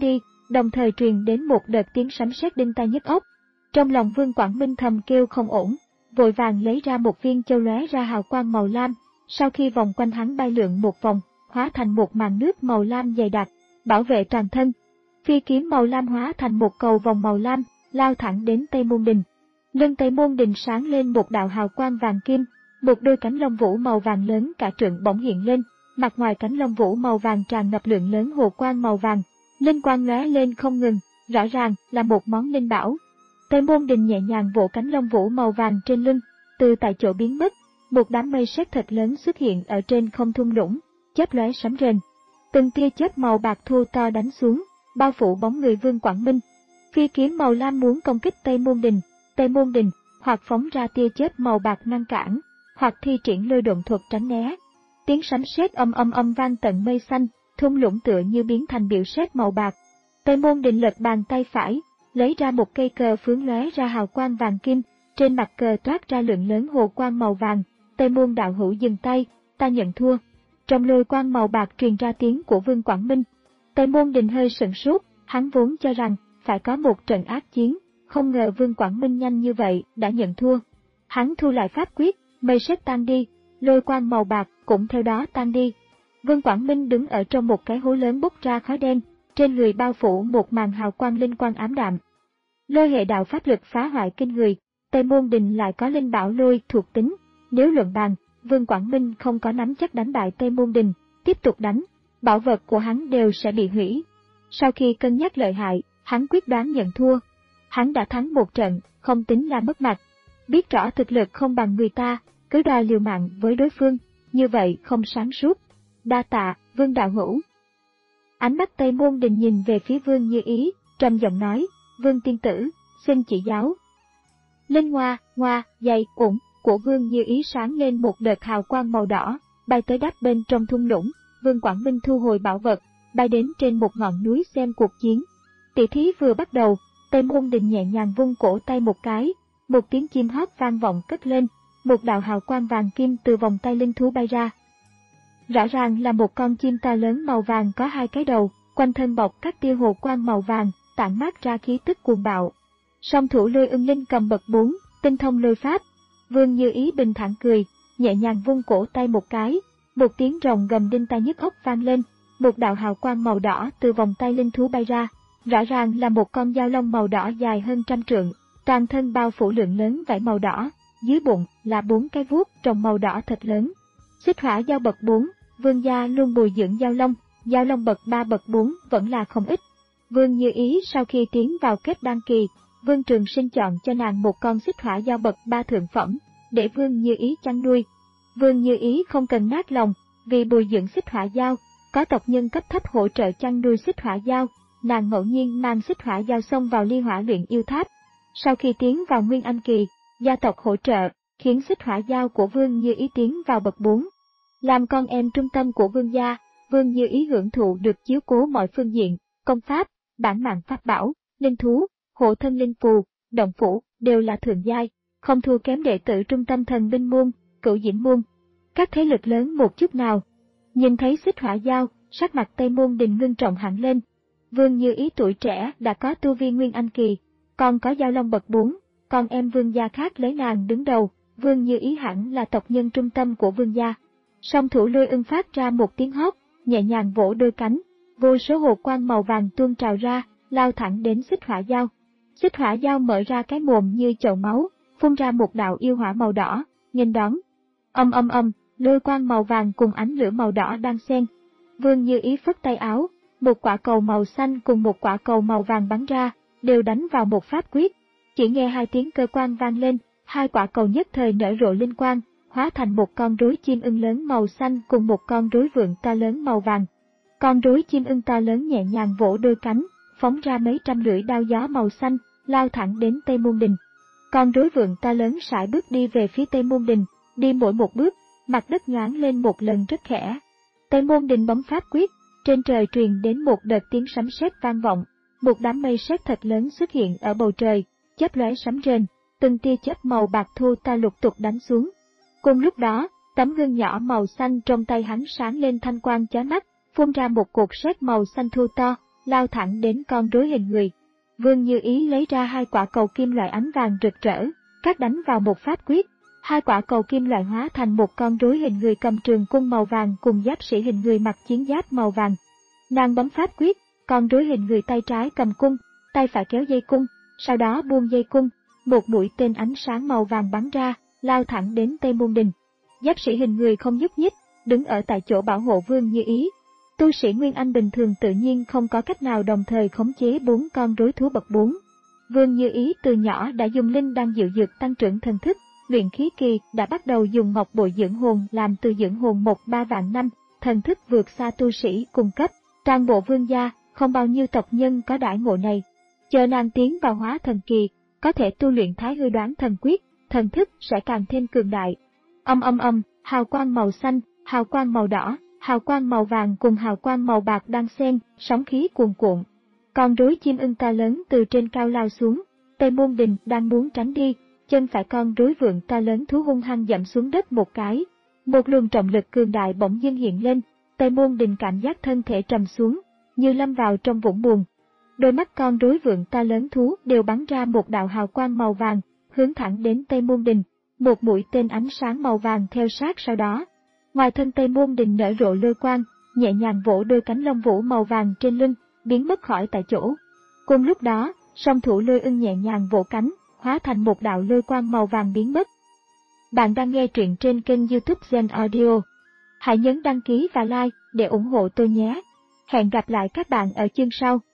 đồng thời truyền đến một đợt tiếng sấm sét đinh tai nhức óc. Trong lòng Vương Quảng Minh thầm kêu không ổn, vội vàng lấy ra một viên châu lóe ra hào quang màu lam, sau khi vòng quanh hắn bay lượn một vòng, hóa thành một màn nước màu lam dày đặc, bảo vệ toàn thân. Phi kiếm màu lam hóa thành một cầu vòng màu lam, lao thẳng đến Tây Môn Đình. Lưng Tây Môn Đình sáng lên một đạo hào quang vàng kim, một đôi cánh lông vũ màu vàng lớn cả trượng bỗng hiện lên, mặt ngoài cánh lông vũ màu vàng tràn ngập lượng lớn hồ quang màu vàng, linh quang lóe lên không ngừng, rõ ràng là một món linh bảo. Tây Môn Đình nhẹ nhàng vỗ cánh lông vũ màu vàng trên lưng, từ tại chỗ biến mất, một đám mây sét thật lớn xuất hiện ở trên không thung lũng, chớp lóe sấm rền. Từng tia chớp màu bạc thô to đánh xuống, bao phủ bóng người Vương Quảng Minh. Phi kiếm màu lam muốn công kích Tây Môn Đình, Tây Môn Đình hoặc phóng ra tia chớp màu bạc ngăn cản, hoặc thi triển lôi độn thuật tránh né. Tiếng sấm sét âm âm âm vang tận mây xanh, thung lũng tựa như biến thành biểu sét màu bạc. Tây Môn Đình lật bàn tay phải, lấy ra một cây cờ phướng lóe ra hào quang vàng kim, trên mặt cờ toát ra lượng lớn hồ quang màu vàng. Tây Môn đạo hữu dừng tay, ta nhận thua. Trong lôi quang màu bạc truyền ra tiếng của Vương Quảng Minh. Tây Môn Đình hơi sửng sốt, hắn vốn cho rằng phải có một trận ác chiến, không ngờ Vương Quảng Minh nhanh như vậy đã nhận thua. Hắn thu lại pháp quyết, mây sét tan đi, lôi quang màu bạc cũng theo đó tan đi. Vương Quảng Minh đứng ở trong một cái hố lớn bốc ra khói đen, trên người bao phủ một màn hào quang linh quang ám đạm. Lôi hệ đạo pháp lực phá hoại kinh người, Tây Môn Đình lại có linh bảo lôi thuộc tính, nếu luận bàn, Vương Quảng Minh không có nắm chắc đánh bại Tây Môn Đình, tiếp tục đánh, bảo vật của hắn đều sẽ bị hủy. Sau khi cân nhắc lợi hại, hắn quyết đoán nhận thua. Hắn đã thắng một trận, không tính là mất mặt. Biết rõ thực lực không bằng người ta, cứ đòi liều mạng với đối phương, như vậy không sáng suốt. Đa tạ, Vương đạo hữu. Ánh mắt Tây Môn Đình nhìn về phía Vương Như Ý, trầm giọng nói, Vương tiên tử, xin chỉ giáo. Linh hoa, hoa, dày, ủng của Vương Như Ý sáng lên một đợt hào quang màu đỏ, bay tới đáp bên trong thung lũng. Vương Quảng Minh thu hồi bảo vật, bay đến trên một ngọn núi xem cuộc chiến. Tỷ thí vừa bắt đầu, Tây Môn Đình nhẹ nhàng vung cổ tay một cái, một tiếng chim hót vang vọng cất lên, một đạo hào quang vàng kim từ vòng tay linh thú bay ra. Rõ ràng là một con chim to lớn màu vàng có hai cái đầu, quanh thân bọc các tia hồ quang màu vàng, tản mát ra khí tức cuồng bạo. Song thủ Lôi Ưng Linh cầm bậc bốn, tinh thông lôi pháp. Vương Như Ý bình thản cười, nhẹ nhàng vung cổ tay một cái, một tiếng rồng gầm đinh tai nhức óc vang lên, một đạo hào quang màu đỏ từ vòng tay linh thú bay ra, rõ ràng là một con dao long màu đỏ dài hơn trăm trượng, toàn thân bao phủ lượng lớn vảy màu đỏ, dưới bụng là bốn cái vuốt trồng màu đỏ thật lớn. Xích hỏa dao bậc bốn, Vương gia luôn bồi dưỡng dao long, dao long bậc ba bậc bốn vẫn là không ít. Vương Như Ý sau khi tiến vào kết đan kỳ, Vương Trường Sinh chọn cho nàng một con xích hỏa dao bậc ba thượng phẩm, để Vương Như Ý chăn nuôi. Vương Như Ý không cần nát lòng, vì bồi dưỡng xích hỏa dao, có tộc nhân cấp thấp hỗ trợ chăn nuôi xích hỏa dao, nàng ngẫu nhiên mang xích hỏa dao xông vào ly hỏa luyện yêu tháp. Sau khi tiến vào Nguyên Anh kỳ, gia tộc hỗ trợ, khiến xích hỏa dao của Vương Như Ý tiến vào bậc bốn. Làm con em trung tâm của Vương gia, Vương Như Ý hưởng thụ được chiếu cố mọi phương diện, công pháp, bản mạng pháp bảo, linh thú, hộ thân linh phù, động phủ đều là thượng giai, không thua kém đệ tử trung tâm Thần Binh môn, Cửu Diễm môn. Các thế lực lớn một chút nào. Nhìn thấy xích hỏa dao, sắc mặt Tây Môn Đình ngưng trọng hẳn lên. Vương Như Ý tuổi trẻ đã có tu vi Nguyên Anh kỳ, còn có dao long bậc bốn, còn em Vương gia khác lấy nàng đứng đầu, Vương Như Ý hẳn là tộc nhân trung tâm của Vương gia. Song thủ Lôi Ưng phát ra một tiếng hót, nhẹ nhàng vỗ đôi cánh, vô số hồ quang màu vàng tuôn trào ra, lao thẳng đến xích hỏa dao. Xích hỏa dao mở ra cái mồm như chậu máu, phun ra một đạo yêu hỏa màu đỏ, nghênh đón. Âm âm âm, lôi quang màu vàng cùng ánh lửa màu đỏ đang xen. Vương Như Ý phất tay áo, một quả cầu màu xanh cùng một quả cầu màu vàng bắn ra, đều đánh vào một pháp quyết. Chỉ nghe hai tiếng cơ quan vang lên, hai quả cầu nhất thời nở rộ linh quang, hóa thành một con rối chim ưng lớn màu xanh cùng một con rối vượn to lớn màu vàng. Con rối chim ưng to lớn nhẹ nhàng vỗ đôi cánh, phóng ra mấy trăm lưỡi đao gió màu xanh, lao thẳng đến Tây Môn Đình. Con rối vượn to lớn sải bước đi về phía Tây Môn Đình, đi mỗi một bước, mặt đất nhoáng lên một lần rất khẽ. Tây Môn Đình bấm pháp quyết, trên trời truyền đến một đợt tiếng sấm sét vang vọng, một đám mây sét thật lớn xuất hiện ở bầu trời, chớp lóe sấm rền, từng tia chớp màu bạc thô to lục tục đánh xuống. Cùng lúc đó, tấm gương nhỏ màu xanh trong tay hắn sáng lên thanh quang chói mắt, phun ra một cột sét màu xanh thô to, lao thẳng đến con rối hình người. Vương Như Ý lấy ra hai quả cầu kim loại ánh vàng rực rỡ, các đánh vào một pháp quyết. Hai quả cầu kim loại hóa thành một con rối hình người cầm trường cung màu vàng cùng giáp sĩ hình người mặc chiến giáp màu vàng. Nàng bấm pháp quyết, con rối hình người tay trái cầm cung, tay phải kéo dây cung, sau đó buông dây cung, một mũi tên ánh sáng màu vàng bắn ra, lao thẳng đến Tây Môn Đình. Giáp sĩ hình người không nhúc nhích, đứng ở tại chỗ bảo hộ Vương Như Ý. Tu sĩ Nguyên Anh bình thường tự nhiên không có cách nào đồng thời khống chế bốn con rối thú bậc bốn. Vương Như Ý từ nhỏ đã dùng linh đan diệu dược tăng trưởng thần thức, luyện khí kỳ đã bắt đầu dùng ngọc bội dưỡng hồn làm từ dưỡng hồn một ba vạn năm, thần thức vượt xa tu sĩ cùng cấp. Toàn bộ Vương gia, không bao nhiêu tộc nhân có đãi ngộ này. Chờ nàng tiến vào hóa thần kỳ, có thể tu luyện Thái Hư Đoán Thần Quyết, thần thức sẽ càng thêm cường đại. Âm âm âm, hào quang màu xanh, hào quang màu đỏ, hào quang màu vàng cùng hào quang màu bạc đan xen, sóng khí cuồn cuộn. Con rối chim ưng to lớn từ trên cao lao xuống, Tây Môn Đình đang muốn tránh đi, chân phải con rối vượn to lớn thú hung hăng dẫm xuống đất một cái. Một luồng trọng lực cường đại bỗng dưng hiện lên, Tây Môn Đình cảm giác thân thể trầm xuống, như lâm vào trong vũng buồn. Đôi mắt con rối vượn to lớn thú đều bắn ra một đạo hào quang màu vàng, hướng thẳng đến Tây Môn Đình, một mũi tên ánh sáng màu vàng theo sát sau đó. Ngoài thân Tây Môn Đình nở rộ lôi quang, nhẹ nhàng vỗ đôi cánh lông vũ màu vàng trên lưng, biến mất khỏi tại chỗ. Cùng lúc đó, song thủ lôi ưng nhẹ nhàng vỗ cánh, hóa thành một đạo lôi quang màu vàng biến mất. Bạn đang nghe truyện trên kênh YouTube Gen Audio. Hãy nhấn đăng ký và like để ủng hộ tôi nhé. Hẹn gặp lại các bạn ở chương sau.